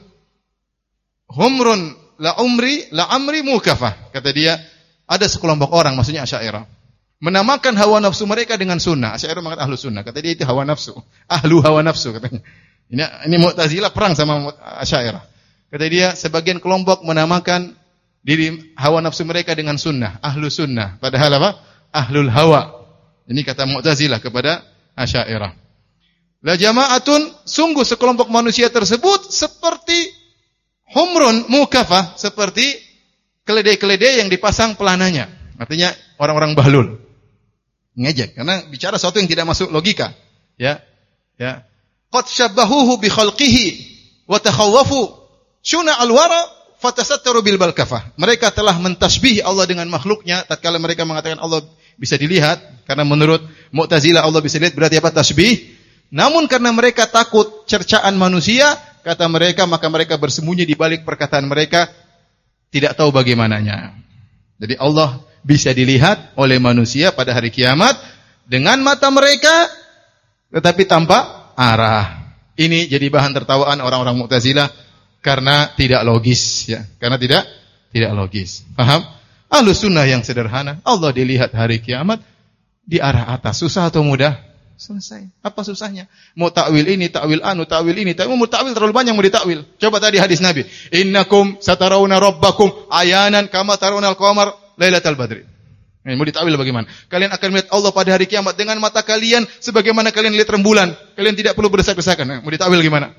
humrun la umri la amri mukafah. Kata dia, ada sekelompok orang, maksudnya Asy'ariyah, menamakan hawa nafsu mereka dengan sunnah. Asy'ariyah mengatakan ahlu sunnah. Kata dia itu hawa nafsu. Ahlu hawa nafsu katanya. Ini ini Mu'tazilah perang sama Asy'ariyah. Kata dia, sebagian kelompok menamakan diri hawa nafsu mereka dengan sunnah, ahlu sunnah. Padahal apa? Ahlul hawa. Ini kata Mu'tazilah kepada Asy'ariyah. La jama'atun, sungguh sekelompok manusia tersebut seperti humrun mukafah, seperti keledai-keledai yang dipasang pelananya. Artinya orang-orang bahlul. Ngejek karena bicara sesuatu yang tidak masuk logika. Ya. Ya. Qad syabbahuhu bi khalqihi wa takhawwafu syuna al-wara fatasattaru bil balkafah. Mereka telah mentasbih Allah dengan makhluknya tatkala mereka mengatakan Allah bisa dilihat, karena menurut Mu'tazilah Allah bisa dilihat berarti apa? Tasbih. Namun karena mereka takut cercaan manusia, kata mereka, maka mereka bersembunyi di balik perkataan mereka, tidak tahu bagaimananya. Jadi Allah bisa dilihat oleh manusia pada hari kiamat dengan mata mereka, tetapi tanpa arah. Ini jadi bahan tertawaan orang-orang Mu'tazilah karena tidak logis, ya. Karena tidak tidak logis. Paham? Ahlus sunnah yang sederhana, Allah dilihat hari kiamat di arah atas. Susah atau mudah? Selesai. Apa susahnya? Mau takwil ini, takwil anu, takwil ini, takwil mau takwil terlalu banyak mau ditakwil. Coba tadi hadis Nabi, innakum satarawna rabbakum ayanan kama tarawna al-qamar lailatal badri. Ini mau ditakwil bagaimana? Kalian akan melihat Allah pada hari kiamat dengan mata kalian sebagaimana kalian lihat rembulan. Kalian tidak perlu berdesak-desakan. Nah, mau ditakwil gimana?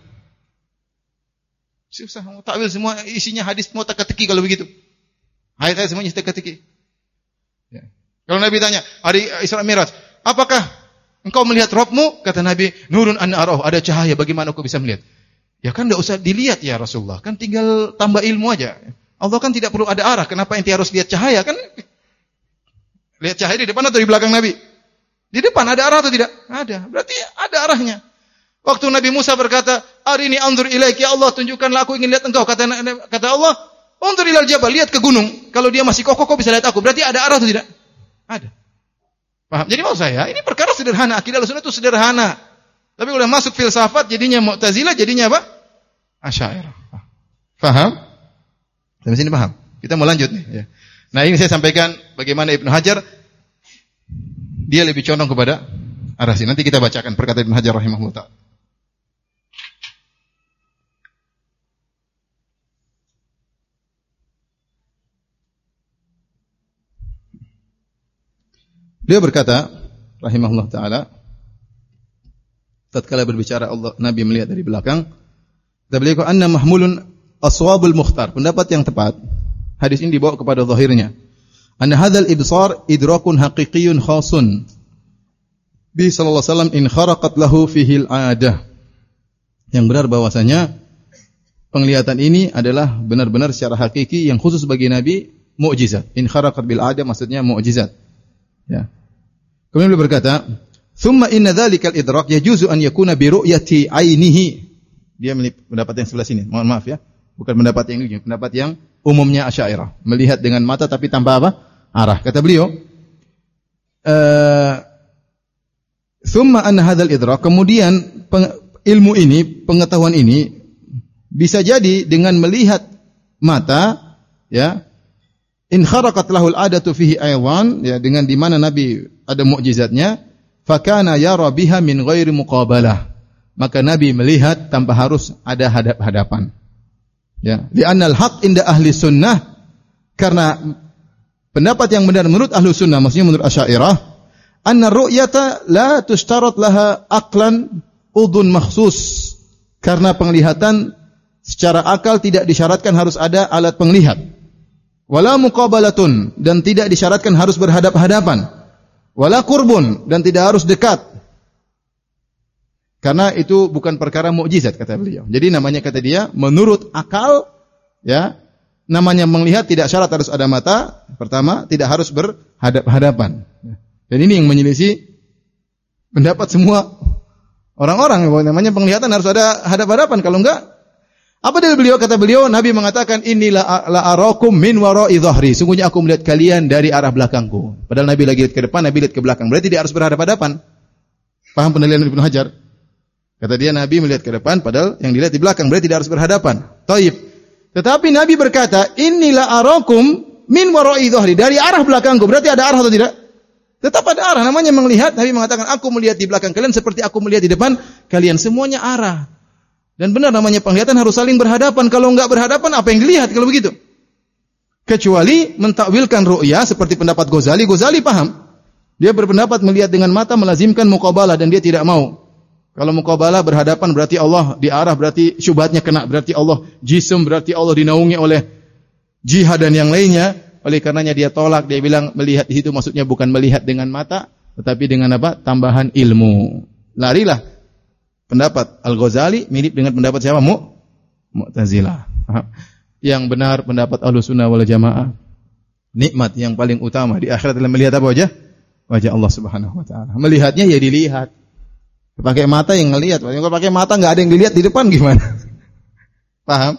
Susah. Mau takwil semua isinya hadis mau teka-teki kalau begitu. Ayat-ayat semuanya teka-teki. Ya. Kalau Nabi tanya, hari Isra Mi'raj, apakah engkau melihat Rabbmu? Kata Nabi, nurun anna arahu, ada cahaya, bagaimana aku bisa melihat? Ya kan enggak usah dilihat ya Rasulullah, kan tinggal tambah ilmu aja. Allah kan tidak perlu ada arah, kenapa ente harus lihat cahaya? Kan lihat cahaya di depan atau di belakang Nabi? Di depan ada arah atau tidak? Ada, berarti ada arahnya. Waktu Nabi Musa berkata, arini anzur ilaiki, ya Allah tunjukkanlah aku ingin lihat engkau. Kata kata Allah, unzur ilal jabal, lihat ke gunung. Kalau dia masih kokoh, kau bisa lihat aku. Berarti ada arah atau tidak? Ada. Paham? Jadi maksud saya, ini perkara sederhana. Akidah Ahlussunnah itu sederhana. Tapi udah masuk filsafat, jadinya Mu'tazilah, jadinya apa? Asy'ariyah. Paham? Sampai sini paham? Kita mau lanjut nih. Ya. Nah ini saya sampaikan bagaimana Ibnu Hajar, dia lebih condong kepada arah sini. Nanti kita bacakan perkataan Ibnu Hajar rahimahullah ta'ala. Dia berkata, rahimahullah ta'ala, tatkala berbicara Allah, Nabi melihat dari belakang, kata beliau, anna mahmulun aswabul mukhtar, pendapat yang tepat. Hadis ini dibawa kepada zahirnya. Anna hadzal ibsar idrakun haqiqiyyun khasun. Bi sallallahu alaihi wasallam in kharaqat lahu fihi al-'adah. Yang benar bahwasanya penglihatan ini adalah benar-benar secara hakiki yang khusus bagi Nabi, mukjizat. In kharaqat bil 'adah maksudnya mukjizat. Ya. Kemudian beliau berkata, "Tsumma inna dzalikal idrak yajuzu an yakuna bi ru'yati 'ainihi." Dia pendapat yang sebelah sini. Mohon maaf ya. Bukan pendapat yang ini, pendapat yang umumnya Asy'ariyah. Melihat dengan mata tapi tanpa apa? Arah. Kata beliau, eh "Tsumma anna hadzal idrak." Kemudian ilmu ini, pengetahuan ini bisa jadi dengan melihat mata, ya. In kharaqat lahul adatu fihi aywan, ya, dengan di mana Nabi ada mukjizatnya, fa kana yara biha min ghairi muqabalah. Maka Nabi melihat tanpa harus ada hadap-hadapan. Ya, li'annal haq inda ahli sunnah, karena pendapat yang benar menurut ahli sunnah, maksudnya menurut Asy'ariyah, anna ru'yata la tushtarat laha aqlan udhun makhsus. Karena penglihatan secara akal tidak disyaratkan harus ada alat penglihat. Wala muqabalatun, dan tidak disyaratkan harus berhadap-hadapan. Wala qurbun, dan tidak harus dekat. Karena itu bukan perkara mukjizat kata beliau. Jadi namanya kata dia menurut akal, ya, namanya melihat tidak syarat harus ada mata. Pertama, tidak harus berhadap-hadapan. Dan ini yang menyelisih pendapat semua orang-orang. Namanya penglihatan harus ada hadap-hadapan. Kalau enggak, apa dalil beliau? Kata beliau, Nabi mengatakan, inilah la arakum min wara'i dhahri. Sungguhnya aku melihat kalian dari arah belakangku. Padahal Nabi lagi lihat ke depan, Nabi lihat ke belakang. Berarti tidak harus berhadap-hadapan. Paham penilaian Ibnu Hajar? Kata dia, Nabi melihat ke depan, padahal yang dilihat di belakang. Berarti tidak harus berhadapan. Taib. Tetapi Nabi berkata, inilah arakum min wara'i dhahri. Dari arah belakangku. Berarti ada arah atau tidak? Tetap ada arah. Namanya melihat. Nabi mengatakan, aku melihat di belakang kalian seperti aku melihat di depan kalian. Semuanya arah. Dan benar namanya penglihatan harus saling berhadapan. Kalau enggak berhadapan, apa yang dilihat kalau begitu? Kecuali mentakwilkan ru'ya seperti pendapat Ghazali. Ghazali paham. Dia berpendapat melihat dengan mata melazimkan muqabalah dan dia tidak mau. Kalau muqabalah berhadapan berarti Allah di arah, berarti syubhatnya kena, berarti Allah jism, berarti Allah dinaungi oleh jihad dan yang lainnya. Oleh karenanya dia tolak, dia bilang melihat di situ maksudnya bukan melihat dengan mata, tetapi dengan apa? Tambahan ilmu. Larilah pendapat Al-Ghazali mirip dengan pendapat siapa? Mu? Mu'tazilah. Yang benar pendapat Ahlussunnah wal Jamaah. Nikmat yang paling utama di akhirat adalah melihat apa wajah? Wajah Allah Subhanahu wa taala. Melihatnya ya dilihat. Pakai mata yang ngelihat. Kalau pakai mata enggak ada yang dilihat di depan gimana? Paham?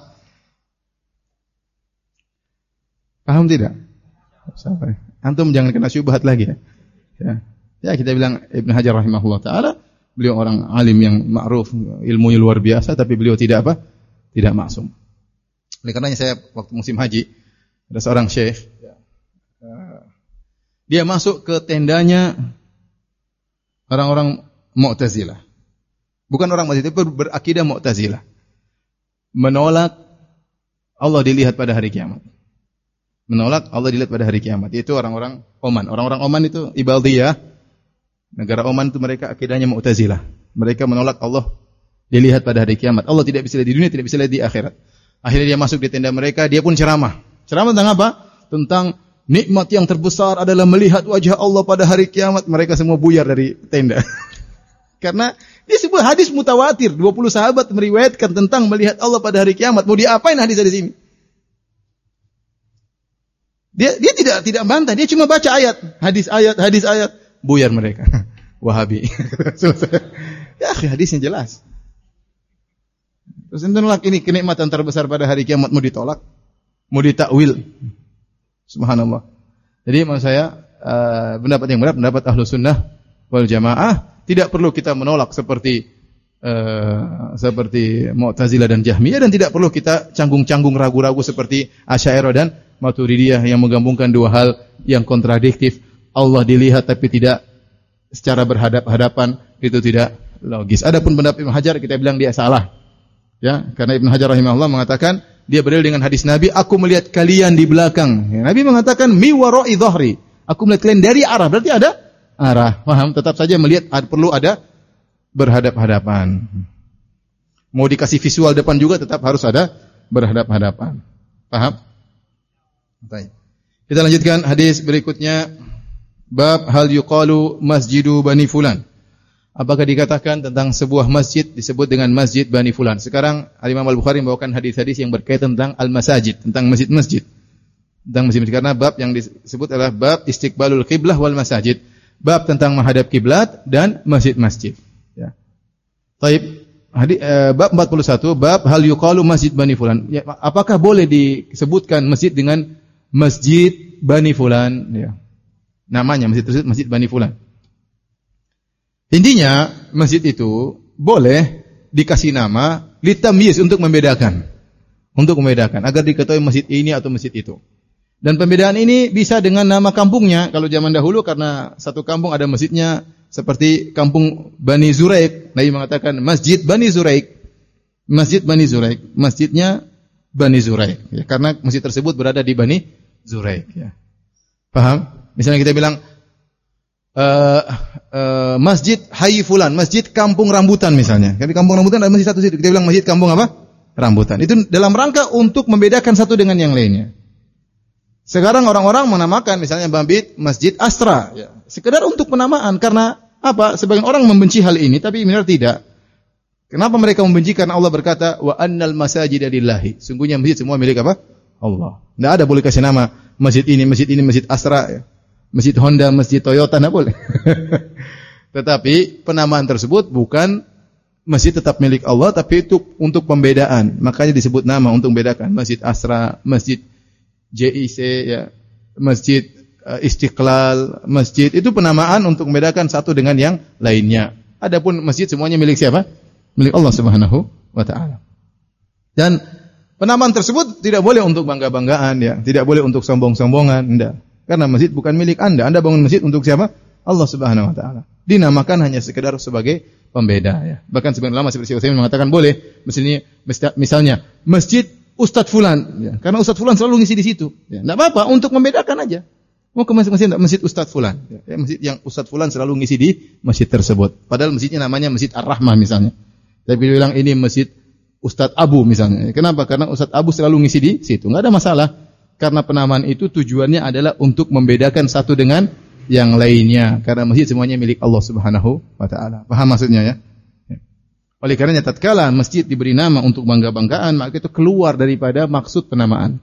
Paham tidak? Sampai. Antum jangan kena syubhat lagi ya. Ya, ya kita bilang Ibnu Hajar rahimahullah taala, beliau orang alim yang ma'ruf, ilmunya luar biasa, tapi beliau tidak apa? Tidak maksum. Oleh karenanya saya waktu musim haji, ada seorang syekh, dia masuk ke tendanya orang-orang Mu'tazilah. Bukan orang Mu'tazilah, tapi berakidah Mu'tazilah. Menolak Allah dilihat pada hari kiamat. Menolak Allah dilihat pada hari kiamat. Itu orang-orang Oman. Orang-orang Oman itu Ibadiyah. Negara Oman itu mereka akidahnya Mu'tazilah. Mereka menolak Allah dilihat pada hari kiamat. Allah tidak bisa lihat di dunia, tidak bisa lihat di akhirat. Akhirnya dia masuk di tenda mereka, dia pun ceramah. Ceramah tentang apa? Tentang nikmat yang terbesar adalah melihat wajah Allah pada hari kiamat. Mereka semua buyar dari tenda. Karena dia sebuah hadis mutawatir. dua puluh sahabat meriwayatkan tentang melihat Allah pada hari kiamat. Mau diapain hadis di sini? Dia dia tidak tidak bantah, dia cuma baca ayat, hadis ayat, hadis ayat. Buyar mereka. Wahabi. Ya, hadisnya jelas. Terus nolak ini kenikmatan terbesar pada hari kiamat mau ditolak, mau ditakwil. Subhanallah. Jadi maksud saya uh, pendapat yang benar pendapat Ahlussunnah wal Jamaah, tidak perlu kita menolak seperti uh, seperti Mu'tazilah dan Jahmiyah, dan tidak perlu kita canggung-canggung ragu-ragu seperti Asy'ariyah dan Maturidiyah yang menggabungkan dua hal yang kontradiktif. Allah dilihat tapi tidak secara berhadap-hadapan, itu tidak logis. Adapun pendapat Ibnu Hajar kita bilang dia salah. Ya, karena Ibnu Hajar rahimahullah mengatakan dia berdalil dengan hadis Nabi, aku melihat kalian di belakang. Ya, Nabi mengatakan mi wara'i dhahri. Aku melihat kalian dari arah, berarti ada arah. Paham? Tetap saja melihat perlu ada berhadap-hadapan. Mau dikasih visual depan juga tetap harus ada berhadap-hadapan. Paham? Baik. Kita lanjutkan hadis berikutnya. Bab hal yuqalu masjidu Bani Fulan. Apakah dikatakan tentang sebuah masjid disebut dengan Masjid Bani Fulan? Sekarang Al-Imam Al-Bukhari membawakan hadis-hadis yang berkaitan tentang al-masajid, tentang masjid-masjid. Tentang masjid-masjid, karena bab yang disebut adalah bab istiqbalul qiblah wal masajid. Bab tentang menghadap kiblat dan masjid-masjid. Ya. Taib, hadis eh, bab empat puluh satu, bab hal yuqalu Masjid Bani Fulan. Ya, apakah boleh disebutkan masjid dengan Masjid Bani Fulan? Ya. Namanya masjid tersebut Masjid Bani Fulan. Intinya masjid itu boleh dikasih nama litamyiz, untuk membedakan. Untuk membedakan agar diketahui masjid ini atau masjid itu. Dan pembedaan ini bisa dengan nama kampungnya. Kalau zaman dahulu karena satu kampung ada masjidnya, seperti kampung Bani Zuraik, Nabi mengatakan Masjid Bani Zuraik. Masjid Bani Zuraik, masjidnya Bani Zuraik, ya, karena masjid tersebut berada di Bani Zuraik, ya. Paham? Misalnya kita bilang uh, uh, Masjid Hayy Fulan, Masjid Kampung Rambutan misalnya. Jadi kampung rambutan ada masjid satu situ. Kita bilang Masjid Kampung apa? Rambutan. Itu dalam rangka untuk membedakan satu dengan yang lainnya. Sekarang orang-orang menamakan misalnya Bambit Masjid Astra, ya. Sekedar untuk penamaan, karena apa? Sebagian orang membenci hal ini, tapi benar tidak. Kenapa mereka membenci? Karena Allah berkata, wa annal masajida lillahi. Sungguhnya masjid semua milik apa? Allah. Tidak ada boleh kasih nama masjid ini, masjid ini, masjid Asra, ya. Masjid Honda, masjid Toyota, tidak boleh. Tetapi penamaan tersebut bukan masjid tetap milik Allah, tapi itu untuk pembedaan. Makanya disebut nama untuk membedakan masjid Asra, masjid J I C, ya, masjid uh, Istiqlal, masjid itu penamaan untuk membedakan satu dengan yang lainnya. Adapun masjid semuanya milik siapa? Milik Allah Subhanahu wa taala. Dan penamaan tersebut tidak boleh untuk bangga-banggaan, ya, tidak boleh untuk sombong-sombongan, tidak. Karena masjid bukan milik Anda. Anda bangun masjid untuk siapa? Allah Subhanahu wa taala. Dinamakan hanya sekedar sebagai pembeda, ya. Bahkan sebagian ulama seperti Syekh Utsaimin mengatakan boleh misalnya misalnya masjid Ustadz Fulan, ya. Karena Ustadz Fulan selalu ngisi di situ. Ya, enggak apa-apa untuk membedakan aja. Mau ke masjid masjid, masjid Ustadz Fulan, ya. Ya, masjid yang Ustadz Fulan selalu ngisi di masjid tersebut. Padahal masjidnya namanya Masjid Ar-Rahmah misalnya. Tapi dia bilang ini masjid Ustadz Abu misalnya. Kenapa? Karena Ustadz Abu selalu ngisi di situ. Enggak ada masalah. Karena penamaan itu tujuannya adalah untuk membedakan satu dengan yang lainnya. Karena masjid semuanya milik Allah Subhanahu wa taala. Paham maksudnya, ya? Oleh karenanya tatkala masjid diberi nama untuk bangga-banggaan, maka itu keluar daripada maksud penamaan.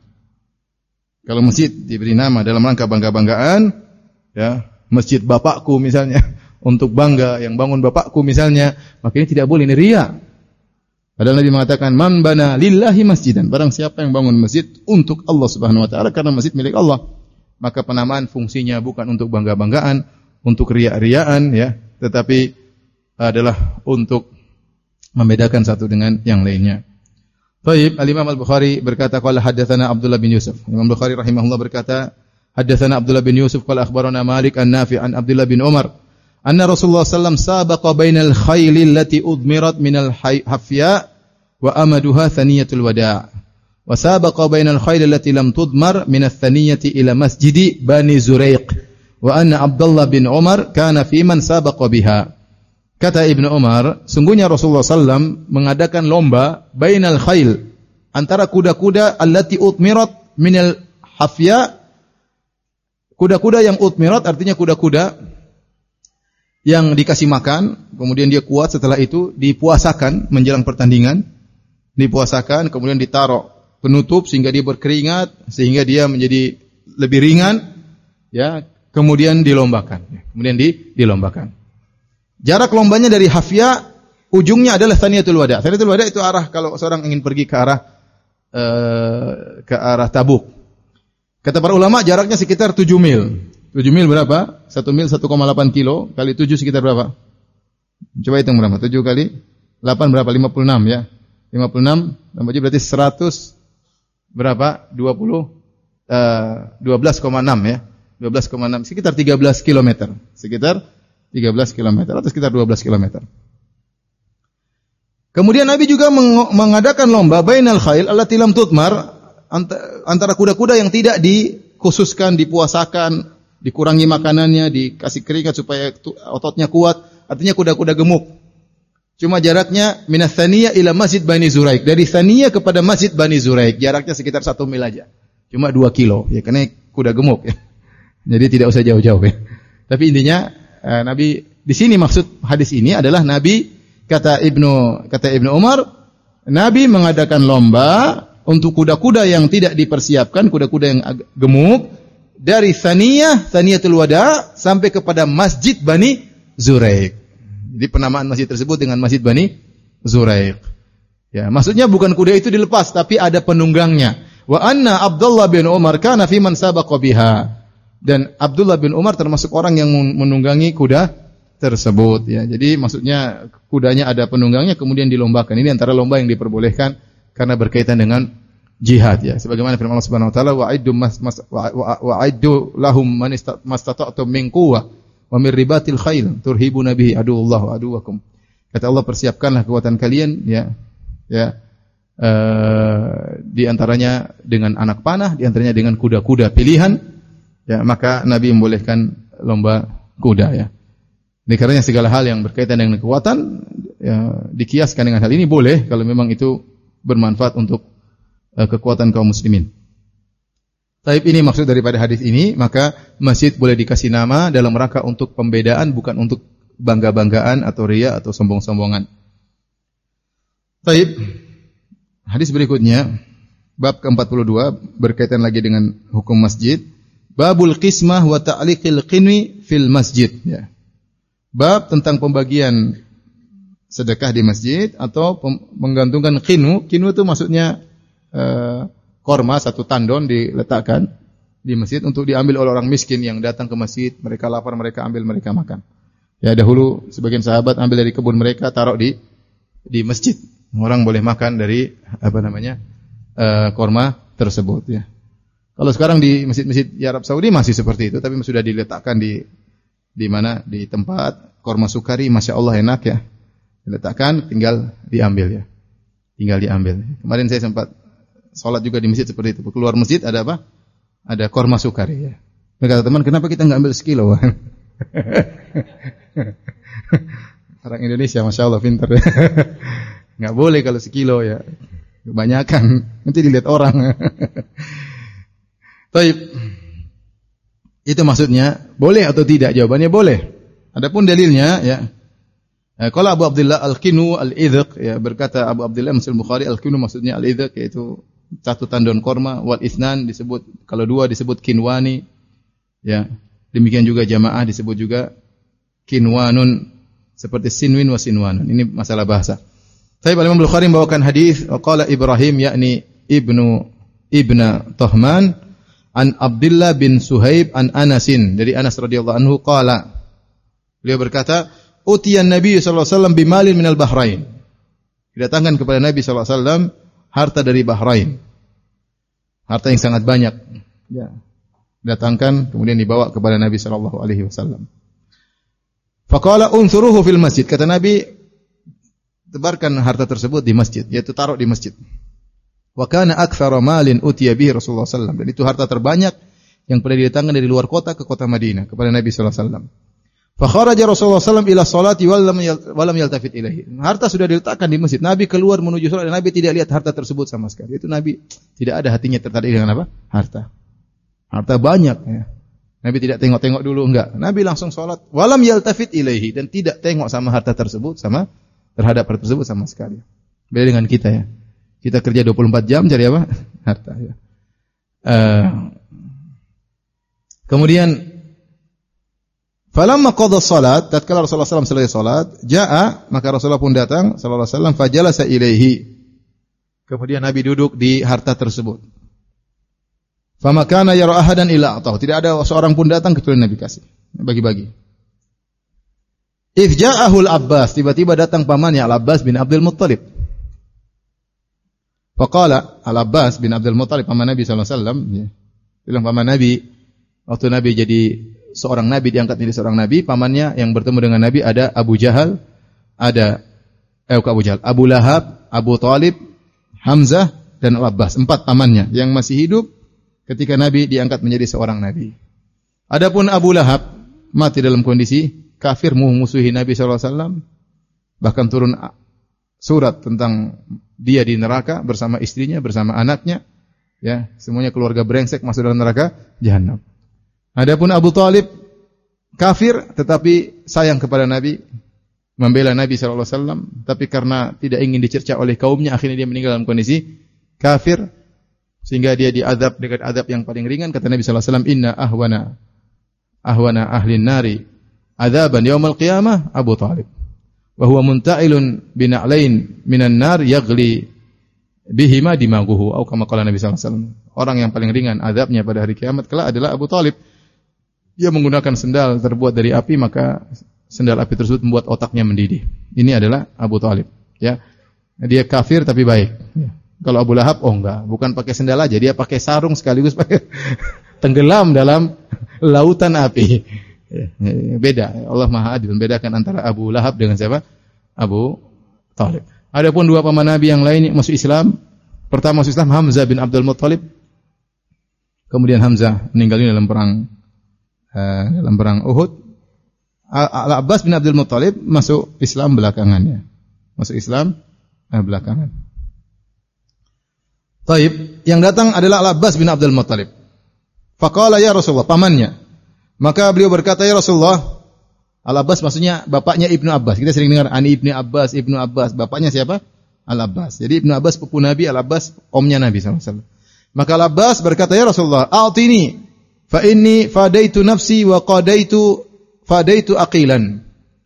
Kalau masjid diberi nama dalam rangka bangga-banggaan, ya, masjid bapakku misalnya, untuk bangga yang bangun bapakku misalnya, maka ini tidak boleh, ini riya. Padahal Nabi mengatakan, man bana lillahi masjidan. Barang siapa yang bangun masjid untuk Allah Subhanahu wa taala, karena masjid milik Allah, maka penamaan fungsinya bukan untuk bangga-banggaan, untuk riya-riyaan, ya, tetapi adalah untuk membedakan satu dengan yang lainnya. Baik, Al-Imam Al-Bukhari berkata, qala haddatsana Abdullah bin Yusuf. Imam Bukhari rahimahullah berkata, haddatsana Abdullah bin Yusuf qala akhbarana Malik an-Nafi' an Abdullah bin Umar anna Rasulullah sallallahu alaihi wasallam sabaqa bainal khayl allati udmirat minal hafya wa amaduha thaniyatul wada' wa sabaqa bainal khayl allati lam tudmar minal thaniyati ila masjidi Bani Zuraiq wa anna Abdullah bin Umar kana fi man sabaqa biha. Kata Ibnu Umar, sungguhnya Rasulullah sallallahu alaihi wasallam mengadakan lomba bainal khayl, antara kuda-kuda allati udmirat minal hafya, kuda-kuda yang udmirat artinya kuda-kuda yang dikasih makan, kemudian dia kuat, setelah itu dipuasakan menjelang pertandingan, dipuasakan, kemudian ditaruh penutup sehingga dia berkeringat, sehingga dia menjadi lebih ringan, ya, kemudian dilombakan, kemudian di, dilombakan. Jarak lombanya dari hafya, ujungnya adalah thaniyatul wada'. Thaniyatul wada' itu arah kalau seorang ingin pergi ke arah uh, ke arah Tabuk. Kata para ulama jaraknya sekitar tujuh mil. tujuh mil berapa? satu mil satu koma delapan kilo kali tujuh sekitar berapa? Coba hitung berapa? tujuh kali delapan berapa? lima puluh enam, ya. lima puluh enam tambah berarti seratus berapa? dua puluh uh, dua belas koma enam, ya. dua belas koma enam sekitar tiga belas kilometer. Sekitar tiga belas kilometer atau sekitar dua belas kilometer. Kemudian Nabi juga mengadakan lomba bainal khayl allati lam tudmar, antara kuda-kuda yang tidak dikhususkan, dipuasakan, dikurangi makanannya, dikasih keringat supaya ototnya kuat, artinya kuda-kuda gemuk. Cuma jaraknya minas tsaniyah ila masjid Bani Zuraiq, dari Tsaniyah kepada masjid Bani Zuraiq jaraknya sekitar satu mil aja. Cuma dua kilo, ya, karena kuda gemuk, ya. Jadi tidak usah jauh-jauh, ya. Tapi intinya eh, Nabi di sini maksud hadis ini adalah Nabi kata Ibnu kata Ibnu Umar, Nabi mengadakan lomba untuk kuda-kuda yang tidak dipersiapkan, kuda-kuda yang gemuk, dari Tsaniyah, Tsaniyatul Wada' sampai kepada Masjid Bani Zuraiq. Jadi penamaan masjid tersebut dengan Masjid Bani Zuraiq. Ya, maksudnya bukan kuda itu dilepas, tapi ada penunggangnya. Wa anna Abdullah bin Umar kana fi man sabaqa biha. Dan Abdullah bin Umar termasuk orang yang menunggangi kuda tersebut, ya. Jadi maksudnya kudanya ada penunggangnya kemudian dilombakan. Ini antara lomba yang diperbolehkan karena berkaitan dengan jihad, ya. Sebagaimana firman Allah Subhanahu wa taala, wa'iddu wa'iddu lahum man istata'tum min quwwah wa min ribatil khail turhibuna bihi aduwallahu aduwakum. Kata Allah, persiapkanlah kekuatan kalian, ya. Ya. Uh, di antaranya dengan anak panah, di antaranya dengan kuda-kuda pilihan. Ya, maka Nabi membolehkan lomba kuda, ya. Ini karena segala hal yang berkaitan dengan kekuatan, ya, dikiaskan dengan hal ini boleh kalau memang itu bermanfaat untuk uh, kekuatan kaum muslimin. Tapi ini maksud daripada hadis ini, maka masjid boleh dikasih nama dalam rangka untuk pembedaan, bukan untuk bangga-banggaan atau riya atau sombong-sombongan. Baik. Hadis berikutnya Bab ke empat puluh dua berkaitan lagi dengan hukum masjid. Babul qismah wa ta'liqil qinwi fil masjid, ya. Bab tentang pembagian sedekah di masjid atau menggantungkan qinu. Qinu itu maksudnya uh, korma, satu tandon diletakkan di masjid untuk diambil oleh orang miskin yang datang ke masjid, mereka lapar, mereka ambil, mereka makan. Ya, dahulu sebagian sahabat ambil dari kebun mereka, taruh di di masjid. Orang boleh makan dari apa namanya? Uh, korma tersebut, ya. Kalau sekarang di masjid-masjid di Arab Saudi masih seperti itu, tapi sudah diletakkan di di mana? Di tempat korma sukari, Masya Allah enak, ya. Diletakkan, tinggal diambil, ya. Tinggal diambil. Kemarin saya sempat sholat juga di masjid seperti itu. Keluar masjid ada apa? Ada korma sukari, ya. Kata teman, kenapa kita nggak ambil sekilo? Orang Indonesia, Masya Allah, pintar, ya. Nggak boleh kalau sekilo, ya. Kebanyakan, nanti dilihat orang. Baik. Itu maksudnya, boleh atau tidak? Jawabannya boleh. Adapun dalilnya, ya. Kalau Abu Abdullah Al-Qinu Al-Idhiq, ya, berkata Abu Abdullah Muslim Bukhari, Al-Qinu maksudnya Al-Idhiq, yaitu satu tandon korma, wal ithnan disebut, kalau dua disebut kinwani, ya. Demikian juga jamaah disebut juga kinwanun, seperti sinwin wa sinwanun. Ini masalah bahasa. Tapi Imam Bukhari membawakan hadis, qala Ibrahim yakni Ibnu Ibna Tahman an Abdullah bin Suhaib an Anasin, dari Anas radhiyallahu anhu qala, beliau berkata, utiyan Nabi sallallahu alaihi wasallam bimalin minal Bahrain, didatangkan kepada Nabi sallallahu alaihi wasallam harta dari Bahrain, harta yang sangat banyak, ya, datangkan kemudian dibawa kepada Nabi sallallahu alaihi wasallam. Faqala unsuruhu fil masjid, kata Nabi, tebarkan harta tersebut di masjid, yaitu taruh di masjid. Wa kana aktsara malin utiya bihi Rasulullah sallallahu alaihi wasallam, dan itu harta terbanyak yang pernah didatangkan dari luar kota ke kota Madinah kepada Nabi sallallahu alaihi wasallam. Fa kharaja Rasulullah sallallahu alaihi wasallam ila salati wa lam yaltafit ilaihi. Harta sudah diletakkan di masjid, Nabi keluar menuju salat dan Nabi tidak lihat harta tersebut sama sekali. Itu Nabi tidak ada hatinya tertarik dengan apa? Harta. Harta banyak, ya. Nabi tidak tengok-tengok dulu, enggak. Nabi langsung salat, wa lam yaltafit ilaihi, dan tidak tengok sama harta tersebut, sama terhadap harta tersebut sama sekali. Beda dengan kita, ya. Kita kerja dua puluh empat jam cari apa? Harta, ya. Uh, kemudian falamma qada shalat, tatkala Rasulullah sallallahu alaihi wasallam selesai salat, jaa, maka Rasulullah pun datang sallallahu alaihi wasallam, fajalasa ilaihi. Kemudian Nabi duduk di harta tersebut. Fama kana yara ahadan illa atahu, tidak ada seorang pun datang kecuali Nabi kasih, bagi-bagi. Idh ja'ahul Abbas, tiba-tiba datang pamannya Al-Abbas bin Abdul Muttalib. Faqala Al-Abbas bin Abdul Muttalib, paman Nabi sallallahu alaihi wasallam, ya. Bilang paman Nabi, waktu Nabi jadi seorang Nabi, diangkat menjadi seorang Nabi, pamannya yang bertemu dengan Nabi ada Abu Jahal, ada eh Abu Jahal, Abu Lahab, Abu Talib, Hamzah, dan Al-Abbas. Empat pamannya yang masih hidup ketika Nabi diangkat menjadi seorang Nabi. Adapun Abu Lahab mati dalam kondisi kafir, musuhi Nabi sallallahu alaihi wasallam, bahkan turun surat tentang dia di neraka bersama istrinya, bersama anaknya, ya, semuanya keluarga brengsek masuk dalam neraka jahanam. Adapun Abu Talib kafir tetapi sayang kepada Nabi, membela Nabi sallallahu alaihi wasallam, tapi karena tidak ingin dicerca oleh kaumnya, akhirnya dia meninggal dalam kondisi kafir, sehingga dia diazab dengan azab yang paling ringan. Kata Nabi sallallahu alaihi wasallam, inna ahwana ahwana ahlin nari adzaban yaumil qiyamah Abu Talib, wa huwa munta'ilun bina'lain minan nar yaghli bihima dimaguhu, atau kama qala Nabi sallallahu alaihi wasallam. Orang yang paling ringan azabnya pada hari kiamat kelak adalah Abu Talib. Dia menggunakan sendal terbuat dari api, maka sendal api tersebut membuat otaknya mendidih. Ini adalah Abu Talib, ya. Dia kafir tapi baik. Ya. Kalau Abu Lahab, oh enggak, bukan pakai sendal aja, dia pakai sarung sekaligus pakai tenggelam dalam lautan api. Ya, beda. Allah Maha Adil membedakan antara Abu Lahab dengan siapa? Abu Talib. Adapun dua paman Nabi yang lain masuk Islam. Pertama masuk Islam Hamzah bin Abdul Muttalib. Kemudian Hamzah meninggal dalam perang uh, dalam perang Uhud. Al-Abbas bin Abdul Muttalib masuk Islam belakangannya. Masuk Islam uh, belakangan. Taib, yang datang adalah Al-Abbas bin Abdul Muttalib. Faqala ya Rasulullah, pamannya. Maka beliau berkata, ya Rasulullah, Al-Abbas maksudnya bapaknya Ibnu Abbas. Kita sering dengar Ani Ibnu Abbas, Ibnu Abbas. Bapaknya siapa? Al-Abbas. Jadi Ibnu Abbas sepupu Nabi, Al-Abbas omnya Nabi sallallahu alaihi wasallam. Maka Al-Abbas berkata, "Ya Rasulullah, a'tini fa inni fadaitu nafsi wa qadaitu fadaitu aqilan."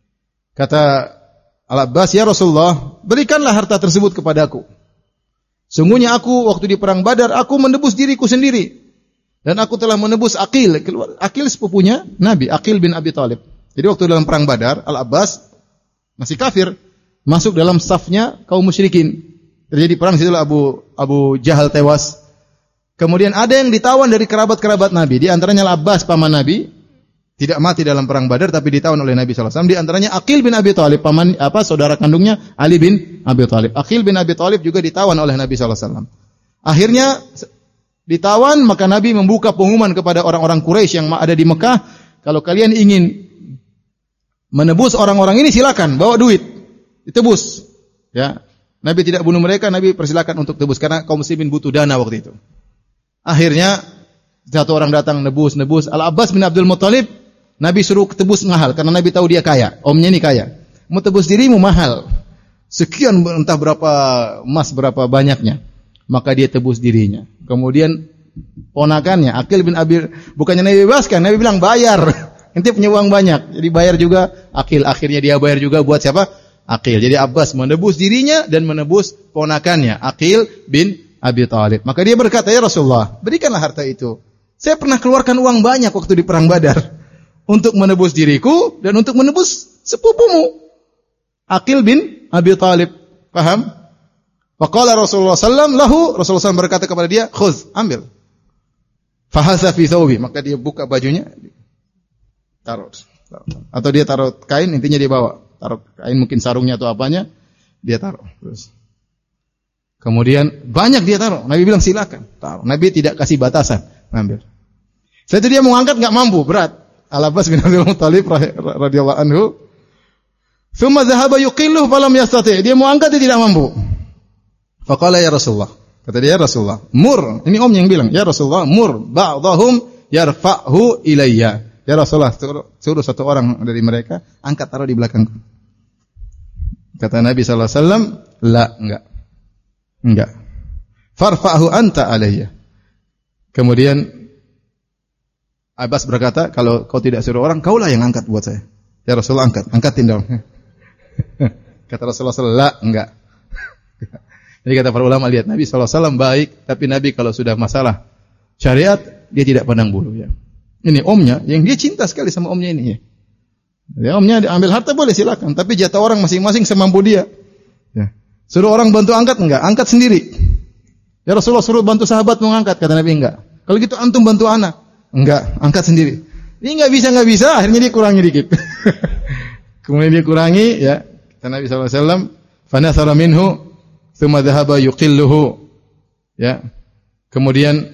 Kata Al-Abbas, "Ya Rasulullah, berikanlah harta tersebut kepadaku. Sungguhnya aku waktu di perang Badar aku menebus diriku sendiri dan aku telah menebus Aqil." Aqil sepupunya Nabi, Aqil bin Abi Thalib. Jadi waktu dalam perang Badar, Al-Abbas masih kafir, masuk dalam safnya kaum musyrikin. Terjadi perang, situlah Abu Abu Jahal tewas. Kemudian ada yang ditawan dari kerabat-kerabat Nabi, di antaranya Al-Abbas paman Nabi, tidak mati dalam perang Badar tapi ditawan oleh Nabi sallallahu alaihi wasallam. Di antaranya Aqil bin Abi Thalib, paman apa saudara kandungnya Ali bin Abi Thalib. Aqil bin Abi Thalib juga ditawan oleh Nabi sallallahu alaihi wasallam. Akhirnya ditawan, maka Nabi membuka pengumuman kepada orang-orang Quraisy yang ada di Mekah, kalau kalian ingin menebus orang-orang ini silakan, bawa duit, ditebus. Ya. Nabi tidak bunuh mereka, Nabi persilakan untuk tebus karena kaum muslimin butuh dana waktu itu. Akhirnya satu orang datang nebus-nebus. Al-Abbas bin Abdul Muttalib, Nabi suruh tebus mahal karena Nabi tahu dia kaya, omnya ini kaya. Mau tebus dirimu mahal. Sekian entah berapa emas, berapa banyaknya. Maka dia tebus dirinya. Kemudian ponakannya Aqil bin Abi, bukannya Nabi bebaskan, Nabi bilang bayar. Ente punya uang banyak, jadi bayar juga Aqil. Akhirnya dia bayar juga buat siapa? Aqil. Jadi Abbas menebus dirinya dan menebus ponakannya Aqil bin Abi Thalib. Maka dia berkata, "Ya Rasulullah, berikanlah harta itu. Saya pernah keluarkan uang banyak waktu di perang Badar untuk menebus diriku dan untuk menebus sepupumu Aqil bin Abi Thalib." Paham? Faqala Rasulullah sallallahu alaihi wasallam lahu, Rasulullah sallallahu alaihi wasallam berkata kepada dia, "Khudz, ambil." Fahasa fi thawbi, maka dia buka bajunya, taruh. Atau dia taruh kain, intinya dia bawa. Taruh kain mungkin sarungnya atau apanya, dia taruh. Terus kemudian banyak dia taruh. Nabi bilang silakan, taruh. Nabi tidak kasih batasan, ambil. Setelah itu dia mau angkat enggak mampu, berat. Al-Abbas bin Abdul Muttalib radhiyallahu anhu, "Tsumma dhahaba yuqillu falam yastati." Dia mau angkat dia tidak mampu. Faqala ya Rasulullah. Kata dia, "Ya Rasulullah, mur." Ini om yang bilang, "Ya Rasulullah, mur ba'dhum yarfa'hu ilayya." Ya Rasulullah, suruh, suruh satu orang dari mereka angkat taruh di belakangku. Kata Nabi sallallahu alaihi wasallam, "La, enggak." Enggak. "Farfa'hu anta alayya." Kemudian Abbas berkata, "Kalau kau tidak suruh orang, kaulah yang angkat buat saya." "Ya Rasulullah, angkat, angkatin dong." Kata Rasulullah sallallahu alaihi wasallam, "La, enggak." Jadi kata para ulama, lihat Nabi sallallahu alaihi wasallam baik, tapi Nabi kalau sudah masalah syariat dia tidak pandang bulu ya. Ini omnya yang dia cinta sekali sama omnya ini ya. Ya, omnya ambil harta boleh silakan, tapi jatah orang masing-masing semampu dia. Ya. Suruh orang bantu angkat enggak? Angkat sendiri. Ya Rasulullah suruh bantu sahabat mengangkat, kata Nabi enggak. Kalau gitu antum bantu anak. Enggak, angkat sendiri. Ini enggak bisa enggak bisa, akhirnya dia kurangi dikit. Kemudian dia kurangi ya. Kata Nabi sallallahu alaihi wasallam, "Fa nasara minhu tsumma dhahaba yuqilluhu." Ya. Kemudian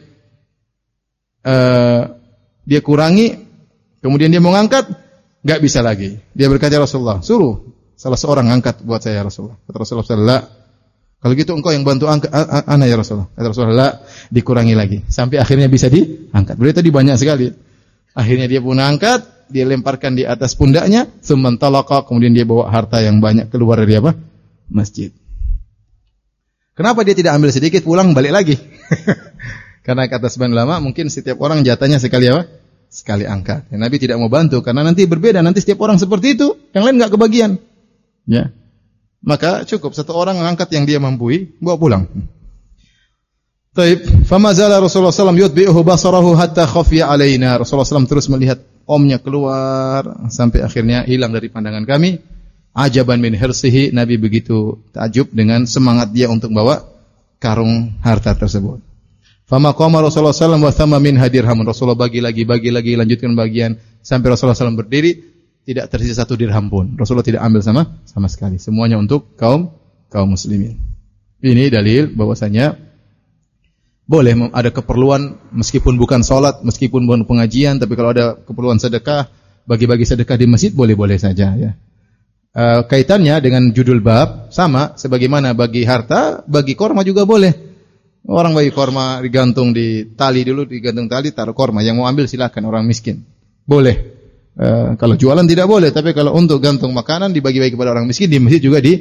uh, dia kurangi, kemudian dia mau ngangkat, enggak bisa lagi. Dia berkata, "Rasulullah, suruh salah seorang angkat buat saya ya Rasulullah." Kata Rasulullah sallallahu alaihi wasallam, "Kalau gitu engkau yang bantu angkat ana ya Rasulullah." Kata Rasulullah, dikurangi lagi sampai akhirnya bisa diangkat. Berarti tadi banyak sekali. Akhirnya dia pun angkat, dia lemparkan di atas pundaknya, tsumman talaqa, kemudian dia bawa harta yang banyak keluar dari apa? Masjid. Kenapa dia tidak ambil sedikit pulang balik lagi? Karena kata sebagian ulama mungkin setiap orang jatahnya sekali apa? Sekali angkat. Ya, Nabi tidak mau bantu karena nanti berbeda, nanti setiap orang seperti itu, yang lain enggak kebagian. Ya. Maka cukup satu orang mengangkat yang dia mampu, bawa pulang. Taib, fama zala Rasulullah sallallahu alaihi wasallam yutbi'uhu basarahu hatta khafiya alaina. Rasulullah sallallahu alaihi wasallam terus melihat omnya keluar sampai akhirnya hilang dari pandangan kami. Ajaban min hirsihi, Nabi begitu takjub dengan semangat dia untuk bawa karung harta tersebut. Fama qama Rasulullah sallallahu alaihi wasallam wa thamma min hadirhamun. Rasulullah bagi lagi, bagi lagi, lanjutkan bagian sampai Rasulullah sallallahu alaihi wasallam berdiri, tidak tersisa satu dirham pun. Rasulullah tidak ambil sama sama sekali. Semuanya untuk kaum kaum muslimin. Ini dalil bahwasanya boleh ada keperluan meskipun bukan salat, meskipun bukan pengajian, tapi kalau ada keperluan sedekah, bagi-bagi sedekah di masjid boleh-boleh saja ya. E, kaitannya dengan judul bab sama sebagaimana bagi harta, bagi korma juga boleh. Orang bagi korma digantung di tali dulu, digantung tali taruh korma. Yang mau ambil silakan, orang miskin. Boleh. E, kalau jualan tidak boleh, tapi kalau untuk gantung makanan dibagi-bagi kepada orang miskin di masjid juga di,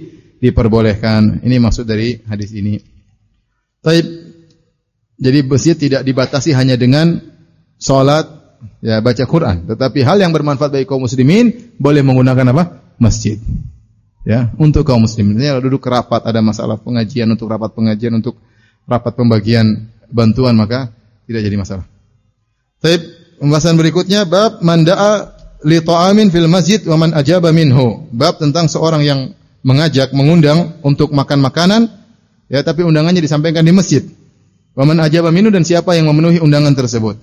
diperbolehkan. Ini maksud dari hadis ini. Taib. Jadi masjid tidak dibatasi hanya dengan salat, ya baca Quran, tetapi hal yang bermanfaat bagi kaum muslimin boleh menggunakan apa? Masjid. Ya, untuk kaum muslimin. Misalnya duduk rapat, ada masalah pengajian, untuk rapat pengajian, untuk rapat pembagian bantuan, maka tidak jadi masalah. Taib. Pembahasan berikutnya bab man da'a li ta'amin fil masjid wa man ajaba minhu. Bab tentang seorang yang mengajak, mengundang untuk makan makanan, ya tapi undangannya disampaikan di masjid. Wa man ajaba minhu, dan siapa yang memenuhi undangan tersebut.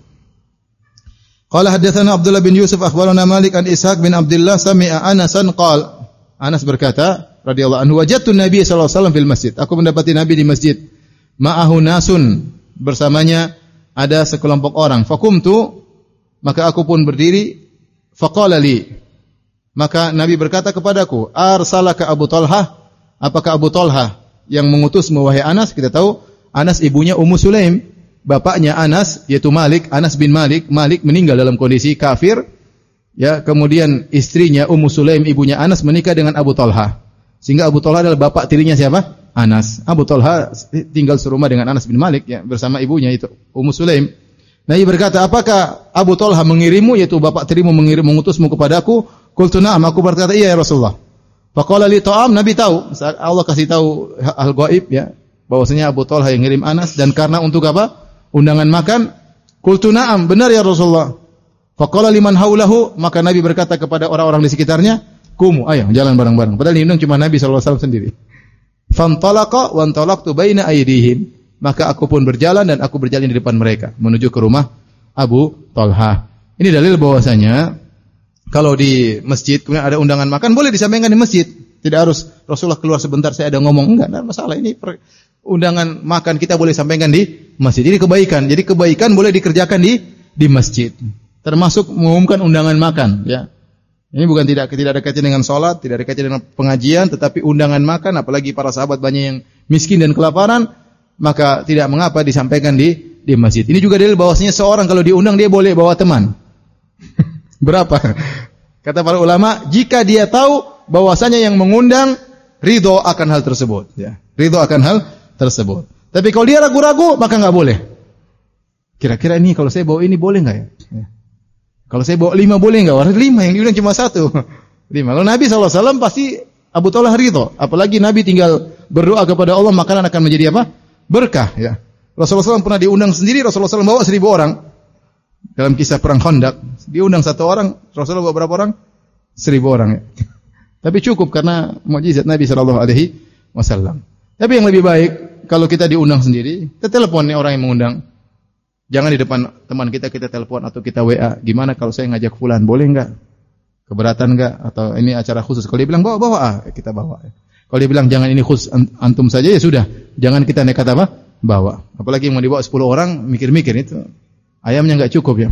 Qala haddatsana Abdullah bin Yusuf akhbarana Malik an Ishaq bin Abdullah sami'a Anasan qala. Anas berkata radhiyallahu anhu, wajadtu Nabi sallallahu alaihi wasallam fil masjid. Aku mendapati Nabi di masjid. Ma'ahu nasun, bersamanya ada sekelompok orang. Faqumtu, maka aku pun berdiri. Faqala li, maka Nabi berkata kepadaku, arsalaka Abu Talhah, apakah Abu Talhah yang mengutusmu wahai Anas? Kita tahu Anas ibunya Ummu Sulaim, bapaknya Anas yaitu Malik, Anas bin Malik. Malik meninggal dalam kondisi kafir. Ya, kemudian istrinya Ummu Sulaim, ibunya Anas, menikah dengan Abu Talhah. Sehingga Abu Talhah adalah bapak tirinya siapa? Anas. Abu Talhah tinggal serumah dengan Anas bin Malik, ya, bersama ibunya itu Ummu Sulaim. Nabi berkata, apakah Abu Talhah mengirimmu, yaitu bapak tirimu mengirim, mengutusmu kepadaku? Qultu na'am, aku berkata iya ya Rasulullah. Faqala li ta'am, Nabi tahu, Allah kasih tahu hal gaib, ya, bahwasanya Abu Talhah yang ngirim Anas, dan karena untuk apa? Undangan makan. Qultu na'am, benar ya Rasulullah. Faqala liman haulahu, maka Nabi berkata kepada orang-orang di sekitarnya, kumu, ayo jalan bareng-bareng. Padahal diundang cuma Nabi sallallahu alaihi wasallam sendiri. Fantalaqa wa antalaqtu baina aydihim. Maka aku pun berjalan dan aku berjalan di depan mereka menuju ke rumah Abu Talhah. Ini dalil bahwasanya kalau di masjid kemudian ada undangan makan boleh disampaikan di masjid. Tidak harus Rasulullah keluar sebentar saya ada ngomong, enggak, enggak masalah. Ini per, undangan makan kita boleh sampaikan di masjid. Ini kebaikan. Jadi kebaikan boleh dikerjakan di di masjid. Termasuk mengumumkan undangan makan, ya. Ini bukan tidak tidak ada kaitan dengan salat, tidak ada kaitan dengan pengajian, tetapi undangan makan, apalagi para sahabat banyak yang miskin dan kelaparan, maka tidak mengapa disampaikan di di masjid. Ini juga dalil bahwasanya seorang kalau diundang dia boleh bawa teman. Berapa? Kata para ulama, jika dia tahu bahwasanya yang mengundang ridho akan hal tersebut, ya. Ridho akan hal tersebut. Tapi kalau dia ragu-ragu, maka enggak boleh. Kira-kira ini kalau saya bawa ini boleh enggak ya? Ya. Kalau saya bawa lima boleh enggak? Orang lima, yang diundang cuma satu. Lima. Kalau Nabi sallallahu alaihi wasallam pasti Abu Talhah ridho. Apalagi Nabi tinggal berdoa kepada Allah, makanan akan menjadi apa? Berkah, ya. Rasulullah sallallahu alaihi wasallam pernah diundang sendiri, Rasulullah sallallahu alaihi wasallam bawa seribu orang. Dalam kisah perang Khandaq, diundang satu orang, Rasulullah bawa berapa orang? Seribu orang, ya. Tapi cukup karena mukjizat Nabi sallallahu alaihi wasallam. Tapi yang lebih baik kalau kita diundang sendiri, kita telepon nih orang yang mengundang. Jangan di depan teman kita kita telepon atau kita W A. Gimana kalau saya ngajak fulan, boleh enggak? Keberatan enggak? Atau ini acara khusus? Kalau dia bilang bawa bawa, ah, kita bawa. Kalau dia bilang jangan ini khusus antum saja, ya sudah. Jangan kita nekat apa? Bawa. Apalagi mau dibawa sepuluh orang, mikir-mikir itu. Ayamnya enggak cukup, ya.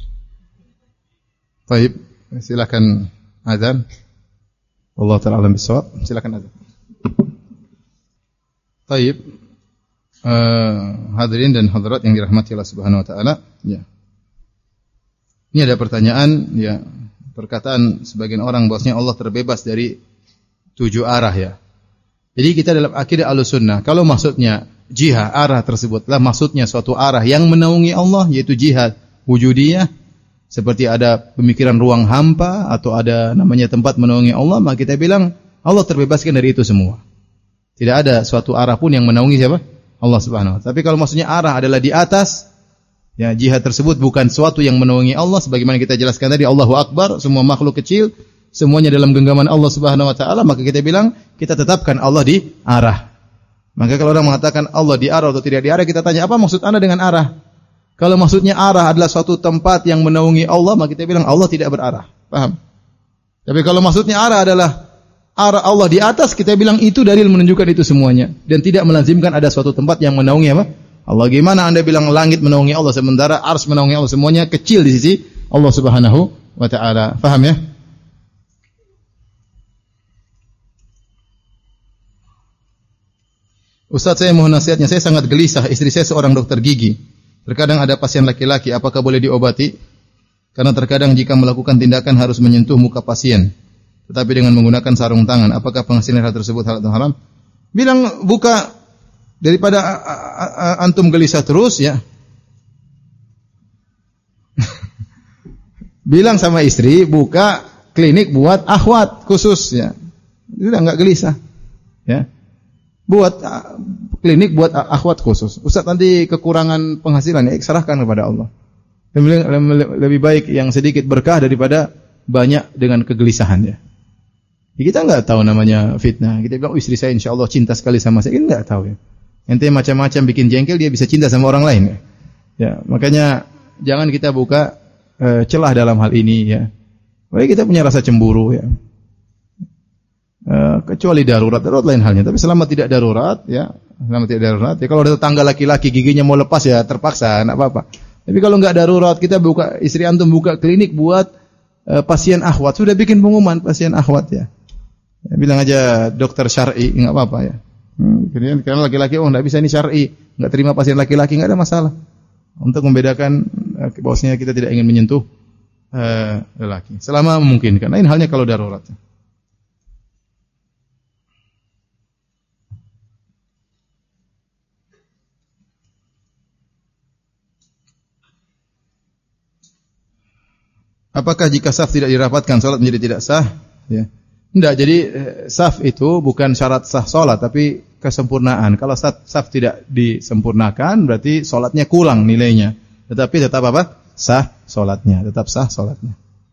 Baik, silakan azan. Allah Ta'ala alam bisawab. Silakan azan. Baik. Uh, hadirin dan hadirat yang dirahmati Allah Subhanahu wa taala, ya. Ini ada pertanyaan, ya. Perkataan sebagian orang bahwasanya Allah terbebas dari tujuh arah, ya. Jadi kita dalam akidah Ahlussunnah, kalau maksudnya jihad, arah tersebutlah maksudnya suatu arah yang menaungi Allah, yaitu jihad wujudiyah, seperti ada pemikiran ruang hampa atau ada namanya tempat menaungi Allah, maka kita bilang Allah terbebaskan dari itu semua. Tidak ada suatu arah pun yang menaungi siapa? Allah Subhanahu wa taala. Tapi kalau maksudnya arah adalah di atas, ya, jihad tersebut bukan suatu yang menaungi Allah, sebagaimana kita jelaskan tadi, Allahu Akbar, semua makhluk kecil semuanya dalam genggaman Allah Subhanahu wa taala, maka kita bilang kita tetapkan Allah di arah. Maka kalau orang mengatakan Allah di arah atau tidak di arah, kita tanya apa maksud Anda dengan arah? Kalau maksudnya arah adalah suatu tempat yang menaungi Allah, maka kita bilang Allah tidak berarah. Paham? Tapi kalau maksudnya arah adalah arah Allah di atas, kita bilang itu dalil menunjukkan itu semuanya, dan tidak melazimkan ada suatu tempat yang menaungi apa? Allah. Gimana Anda bilang langit menaungi Allah sementara arsy menaungi Allah, semuanya kecil di sisi Allah Subhanahu wa taala. Paham, ya? Ustaz, saya mohon nasihatnya. Saya sangat gelisah, istri saya seorang dokter gigi. Terkadang ada pasien laki-laki, apakah boleh diobati? Karena terkadang jika melakukan tindakan harus menyentuh muka pasien. tetapi dengan menggunakan sarung tangan, apakah penghasilan hal tersebut halal atau haram? Bilang buka daripada a, a, a, antum gelisah terus ya. Bilang sama istri buka klinik buat akhwat khusus ya. Sudah enggak gelisah. Ya. Buat uh, klinik buat uh, akhwat khusus. Ustaz nanti kekurangan penghasilan ya serahkan kepada Allah. Lebih, lebih baik yang sedikit berkah daripada banyak dengan kegelisahan ya. Kita enggak tahu namanya fitnah. Kita bilang oh, istri saya insyaallah cinta sekali sama saya. Kita enggak tahu ya. Ente macam-macam bikin jengkel dia bisa cinta sama orang lain ya. Ya, makanya jangan kita buka uh, celah dalam hal ini ya. Baik kita punya rasa cemburu ya. Uh, kecuali darurat, darurat lain halnya. Tapi selama tidak darurat, ya, selama tidak darurat, ya kalau ada tetangga laki-laki giginya mau lepas ya terpaksa, enggak apa-apa. Tapi kalau enggak darurat, kita buka istri antum buka klinik buat uh, pasien akhwat, sudah bikin pengumuman pasien akhwat ya. Ya bilang aja dokter syar'i, enggak apa-apa ya. Hmm, karena laki-laki oh enggak bisa ini syar'i, enggak terima pasien laki-laki, enggak ada masalah. Untuk membedakan uh, bahwasanya kita tidak ingin menyentuh uh, lelaki. Selama memungkinkan. Lain halnya kalau darurat. Apakah jika saf tidak dirapatkan salat menjadi tidak sah? Ya. Tidak, jadi saf itu bukan syarat sah salat tapi kesempurnaan. Kalau saf, saf tidak disempurnakan berarti salatnya kurang nilainya. Tetapi tetap apa? Sah salatnya, tetap sah salatnya.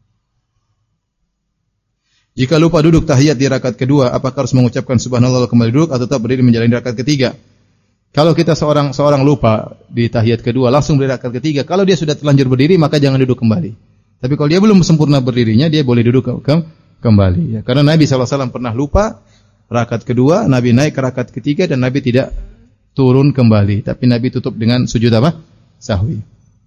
Jika lupa duduk tahiyat di rakaat kedua, apakah harus mengucapkan subhanallah kembali duduk atau tetap berdiri menjalani rakaat ketiga? Kalau kita seorang seorang lupa di tahiyat kedua langsung berdiri rakaat ketiga, kalau dia sudah terlanjur berdiri maka jangan duduk kembali. Tapi kalau dia belum sempurna berdirinya, dia boleh duduk ke, ke, kembali. Ya. Karena Nabi shallallahu alaihi wasallam pernah lupa rakaat kedua, Nabi naik ke rakaat ketiga dan Nabi tidak turun kembali. Tapi Nabi tutup dengan sujud apa? Sahwi.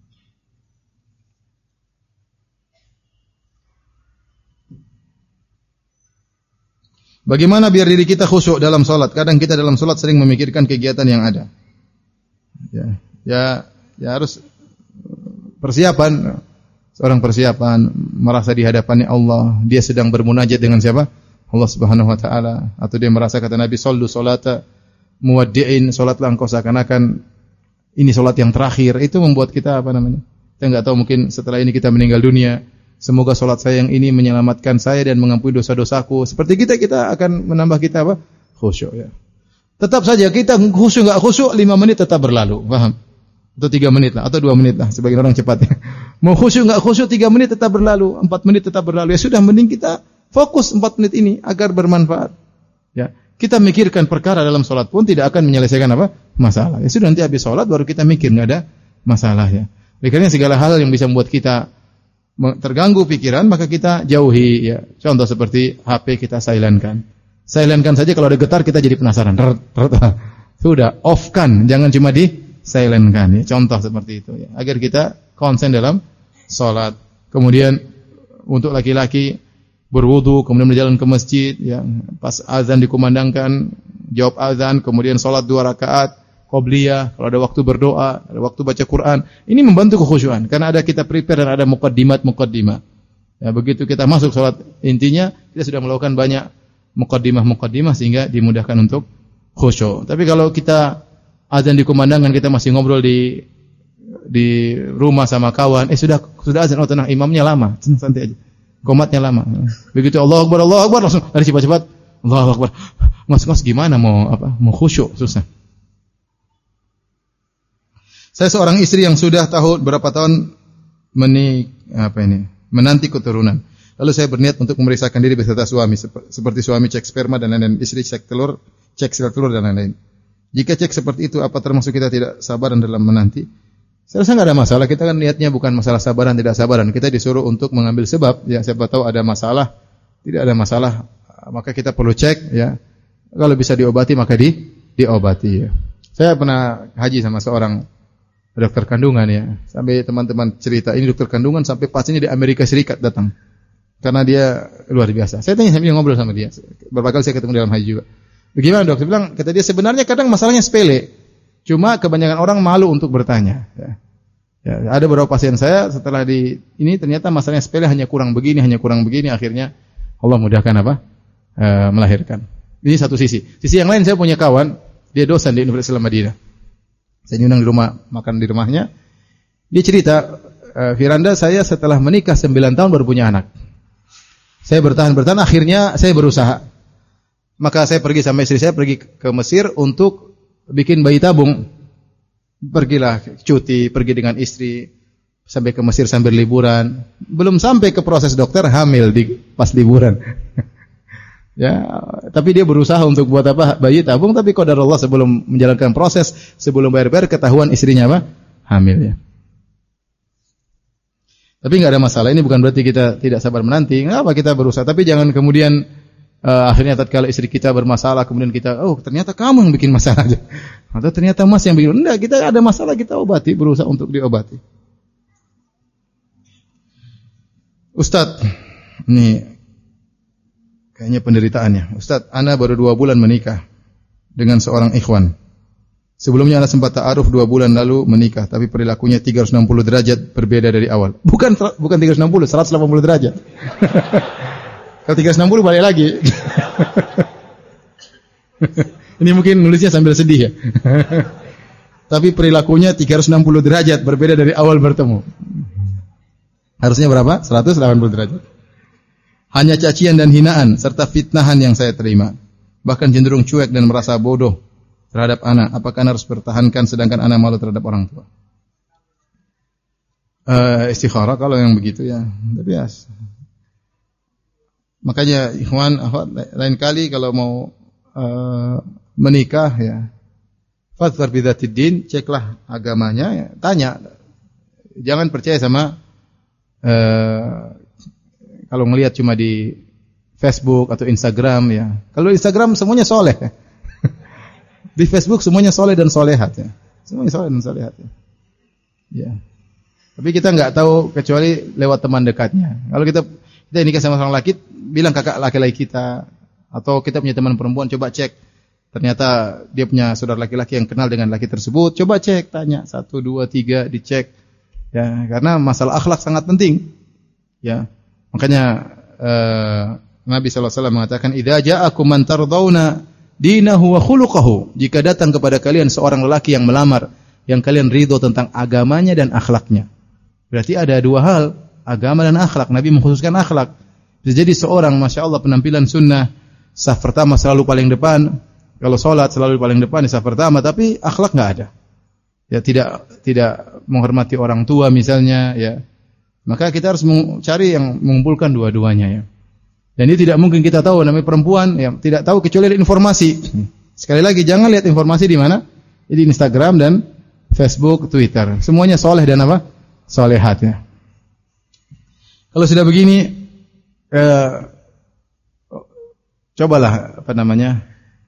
Bagaimana biar diri kita khusyuk dalam sholat? Kadang kita dalam sholat sering memikirkan kegiatan yang ada. Ya, ya, ya harus persiapan. Seorang persiapan merasa di hadapannya Allah, dia sedang bermunajat dengan siapa? Allah Subhanahu wa taala. Atau dia merasa kata Nabi sallu salata muwaddi'in, salatlah engkau seakan-akan ini salat yang terakhir. Itu membuat kita apa namanya? Kita enggak tahu mungkin setelah ini kita meninggal dunia. Semoga salat saya yang ini menyelamatkan saya dan mengampuni dosa-dosaku. Seperti kita kita akan menambah kita apa? Khusyuk ya. Tetap saja kita khusyuk enggak khusyuk lima menit tetap berlalu, paham? Atau tiga menit lah, atau dua menit lah, sebagian orang cepatnya. Mau khusyuk enggak khusyuk tiga menit tetap berlalu, empat menit tetap berlalu. Ya sudah, mending kita fokus empat menit ini agar bermanfaat. Ya, kita mikirkan perkara dalam salat pun tidak akan menyelesaikan apa? Masalah. Ya sudah, nanti habis salat baru kita mikir, enggak ada masalah ya. Karena segala hal yang bisa membuat kita terganggu pikiran, maka kita jauhi ya. Contoh seperti H P kita silentkan. Silentkan saja kalau ada getar kita jadi penasaran. Sudah, off-kan, jangan cuma di silentkan ya. Contoh seperti itu ya. Agar kita konsen dalam salat. Kemudian untuk laki-laki berwudu, kemudian berjalan ke masjid ya. Pas azan dikumandangkan, jawab azan, kemudian salat dua rakaat qabliyah, kalau ada waktu berdoa, ada waktu baca Quran. Ini membantu kekhusyuan karena ada kita prepare dan ada muqaddimat-muqaddimah. Ya, begitu kita masuk salat, intinya kita sudah melakukan banyak muqaddimah-muqaddimah sehingga dimudahkan untuk khusyuk. Tapi kalau kita azan dikumandangkan kita masih ngobrol di di rumah sama kawan, eh sudah sudah azan, oh tenang, imamnya lama, santai aja. Qomatnya lama. Begitu Allahu Akbar, Allahu Akbar langsung lari cepat-cepat. Allahu Akbar. Ngos-ngos gimana mau apa? Mau khusyuk susah. Saya seorang istri yang sudah tahun berapa tahun menik apa ini? Menanti keturunan. Lalu saya berniat untuk memeriksakan diri beserta suami seperti suami cek sperma dan lain-lain, istri cek telur, cek sel telur dan lain-lain. Jika cek seperti itu, apa termasuk kita tidak sabaran dalam menanti? Saya rasa enggak ada masalah. Kita kan niatnya bukan masalah sabaran tidak sabaran. Kita disuruh untuk mengambil sebab. Ya, siapa tahu ada masalah. Tidak ada masalah, maka kita perlu cek. Ya, kalau bisa diobati maka di diobati. Ya. Saya pernah haji sama seorang dokter kandungan ya. Sampai teman-teman cerita ini dokter kandungan sampai pasiennya di Amerika Serikat datang. Karena dia luar biasa. Saya tanya sambil ngobrol sama dia. Beberapa kali saya ketemu dalam haji juga. Bagaimana dokter? Bilang, kata dia sebenarnya kadang masalahnya sepele. Cuma kebanyakan orang malu untuk bertanya. Ya. Ya, ada beberapa pasien saya setelah di ini ternyata masalahnya sepele, hanya kurang begini, hanya kurang begini. Akhirnya Allah mudahkan apa? E, melahirkan. Ini satu sisi. Sisi yang lain, saya punya kawan, dia dosen di Universitas Islam Madinah. Saya nyundang di rumah, makan di rumahnya. Dia cerita, e, Firanda, saya setelah menikah sembilan tahun baru punya anak. Saya bertahan-bertahan, akhirnya saya berusaha. Maka saya pergi sama istri saya, pergi ke Mesir untuk bikin bayi tabung. Pergilah cuti, pergi dengan istri, sampai ke Mesir sambil liburan. Belum sampai ke proses dokter, hamil di pas liburan. Ya, tapi dia berusaha untuk buat apa? Bayi tabung, tapi qadarullah sebelum menjalankan proses, sebelum bayar-bayar, ketahuan istrinya apa? Hamil ya. Tapi enggak ada masalah, ini bukan berarti kita tidak sabar menanti. Enggak apa kita berusaha, tapi jangan kemudian uh, akhirnya tatkala istri kita bermasalah, kemudian kita, oh ternyata kamu yang bikin masalah aja. Atau ternyata Mas yang bikin. Enggak, kita ada masalah, kita obati, berusaha untuk diobati. Ustaz, ini kayaknya penderitaannya. Ustaz, ana baru dua bulan menikah dengan seorang ikhwan. Sebelumnya ana sempat ta'aruf dua bulan lalu menikah, tapi perilakunya tiga ratus enam puluh derajat berbeda dari awal. Bukan bukan tiga ratus enam puluh, seratus delapan puluh derajat. Kalau tiga ratus enam puluh balik lagi. Ini mungkin nulisnya sambil sedih ya. Tapi perilakunya tiga ratus enam puluh derajat berbeda dari awal bertemu. Harusnya berapa? seratus delapan puluh derajat. Hanya cacian dan hinaan serta fitnahan yang saya terima. Bahkan cenderung cuek dan merasa bodoh terhadap anak. Apakah anak harus pertahankan sedangkan anak malu terhadap orang tua? Uh, istikharah kalau yang begitu ya. Tapi ya. Makanya ikhwan, lain kali kalau mau uh, menikah ya, fadhfar bidzatid din, ceklah agamanya, ya, tanya. Jangan percaya sama Uh, kalau ngelihat cuma di Facebook atau Instagram ya. Kalau Instagram semuanya soleh. Di Facebook semuanya soleh dan solehat ya. Semuanya soleh dan solehat ya. Ya. Tapi kita nggak tahu kecuali lewat teman dekatnya. Kalau kita kita nikah sama orang laki, bilang kakak laki-laki kita, atau kita punya teman perempuan, coba cek. Ternyata dia punya saudara laki-laki yang kenal dengan laki tersebut, coba cek, tanya satu dua tiga dicek. Ya, karena masalah akhlak sangat penting. Ya. Makanya uh, Nabi sallallahu alaihi wasallam mengatakan, "Idza ja'akum man tardawna dinahu wa khuluquhu." Jika datang kepada kalian seorang lelaki yang melamar, yang kalian ridho tentang agamanya dan akhlaknya. Berarti ada dua hal, agama dan akhlak. Nabi mengkhususkan akhlak. Bisa jadi seorang Masya Allah penampilan sunnah, saf pertama selalu paling depan, kalau sholat selalu paling depan di saf pertama, tapi akhlak enggak ada. Ya tidak tidak menghormati orang tua misalnya ya. Maka kita harus mencari yang mengumpulkan dua-duanya ya. Dan ini tidak mungkin kita tahu, namanya perempuan ya, tidak tahu kecuali ada informasi. Sekali lagi jangan lihat informasi di mana? Di Instagram dan Facebook, Twitter. Semuanya soleh dan apa? Solehat ya. Kalau sudah begini eh, cobalah apa namanya?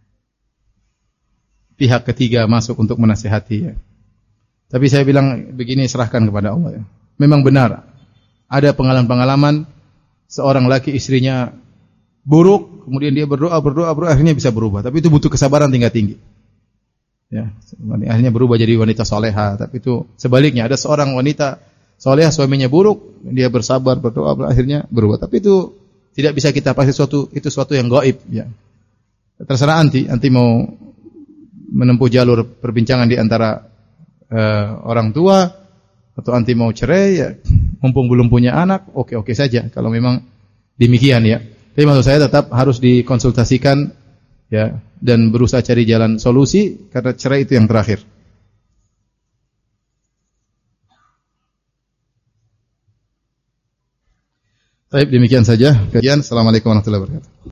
Pihak ketiga masuk untuk menasihati ya. Tapi saya bilang begini, serahkan kepada Allah ya. Memang benar ada pengalaman-pengalaman seorang laki istrinya buruk, kemudian dia berdoa, berdoa, berdoa, akhirnya bisa berubah. Tapi itu butuh kesabaran tingkat tinggi. Ya, akhirnya berubah jadi wanita soleha. Tapi itu sebaliknya, ada seorang wanita soleha, suaminya buruk, dia bersabar, berdoa, berdoa, akhirnya berubah. Tapi itu tidak bisa kita pasti suatu itu suatu yang gaib. Ya. Terserah anti, anti mau menempuh jalur perbincangan di antara Uh, orang tua atau anti mau cerai ya, mumpung belum punya anak, oke-oke saja kalau memang demikian ya. Tapi maksud saya tetap harus dikonsultasikan ya dan berusaha cari jalan solusi karena cerai itu yang terakhir. Baik, demikian saja kajian. Assalamualaikum warahmatullahi wabarakatuh.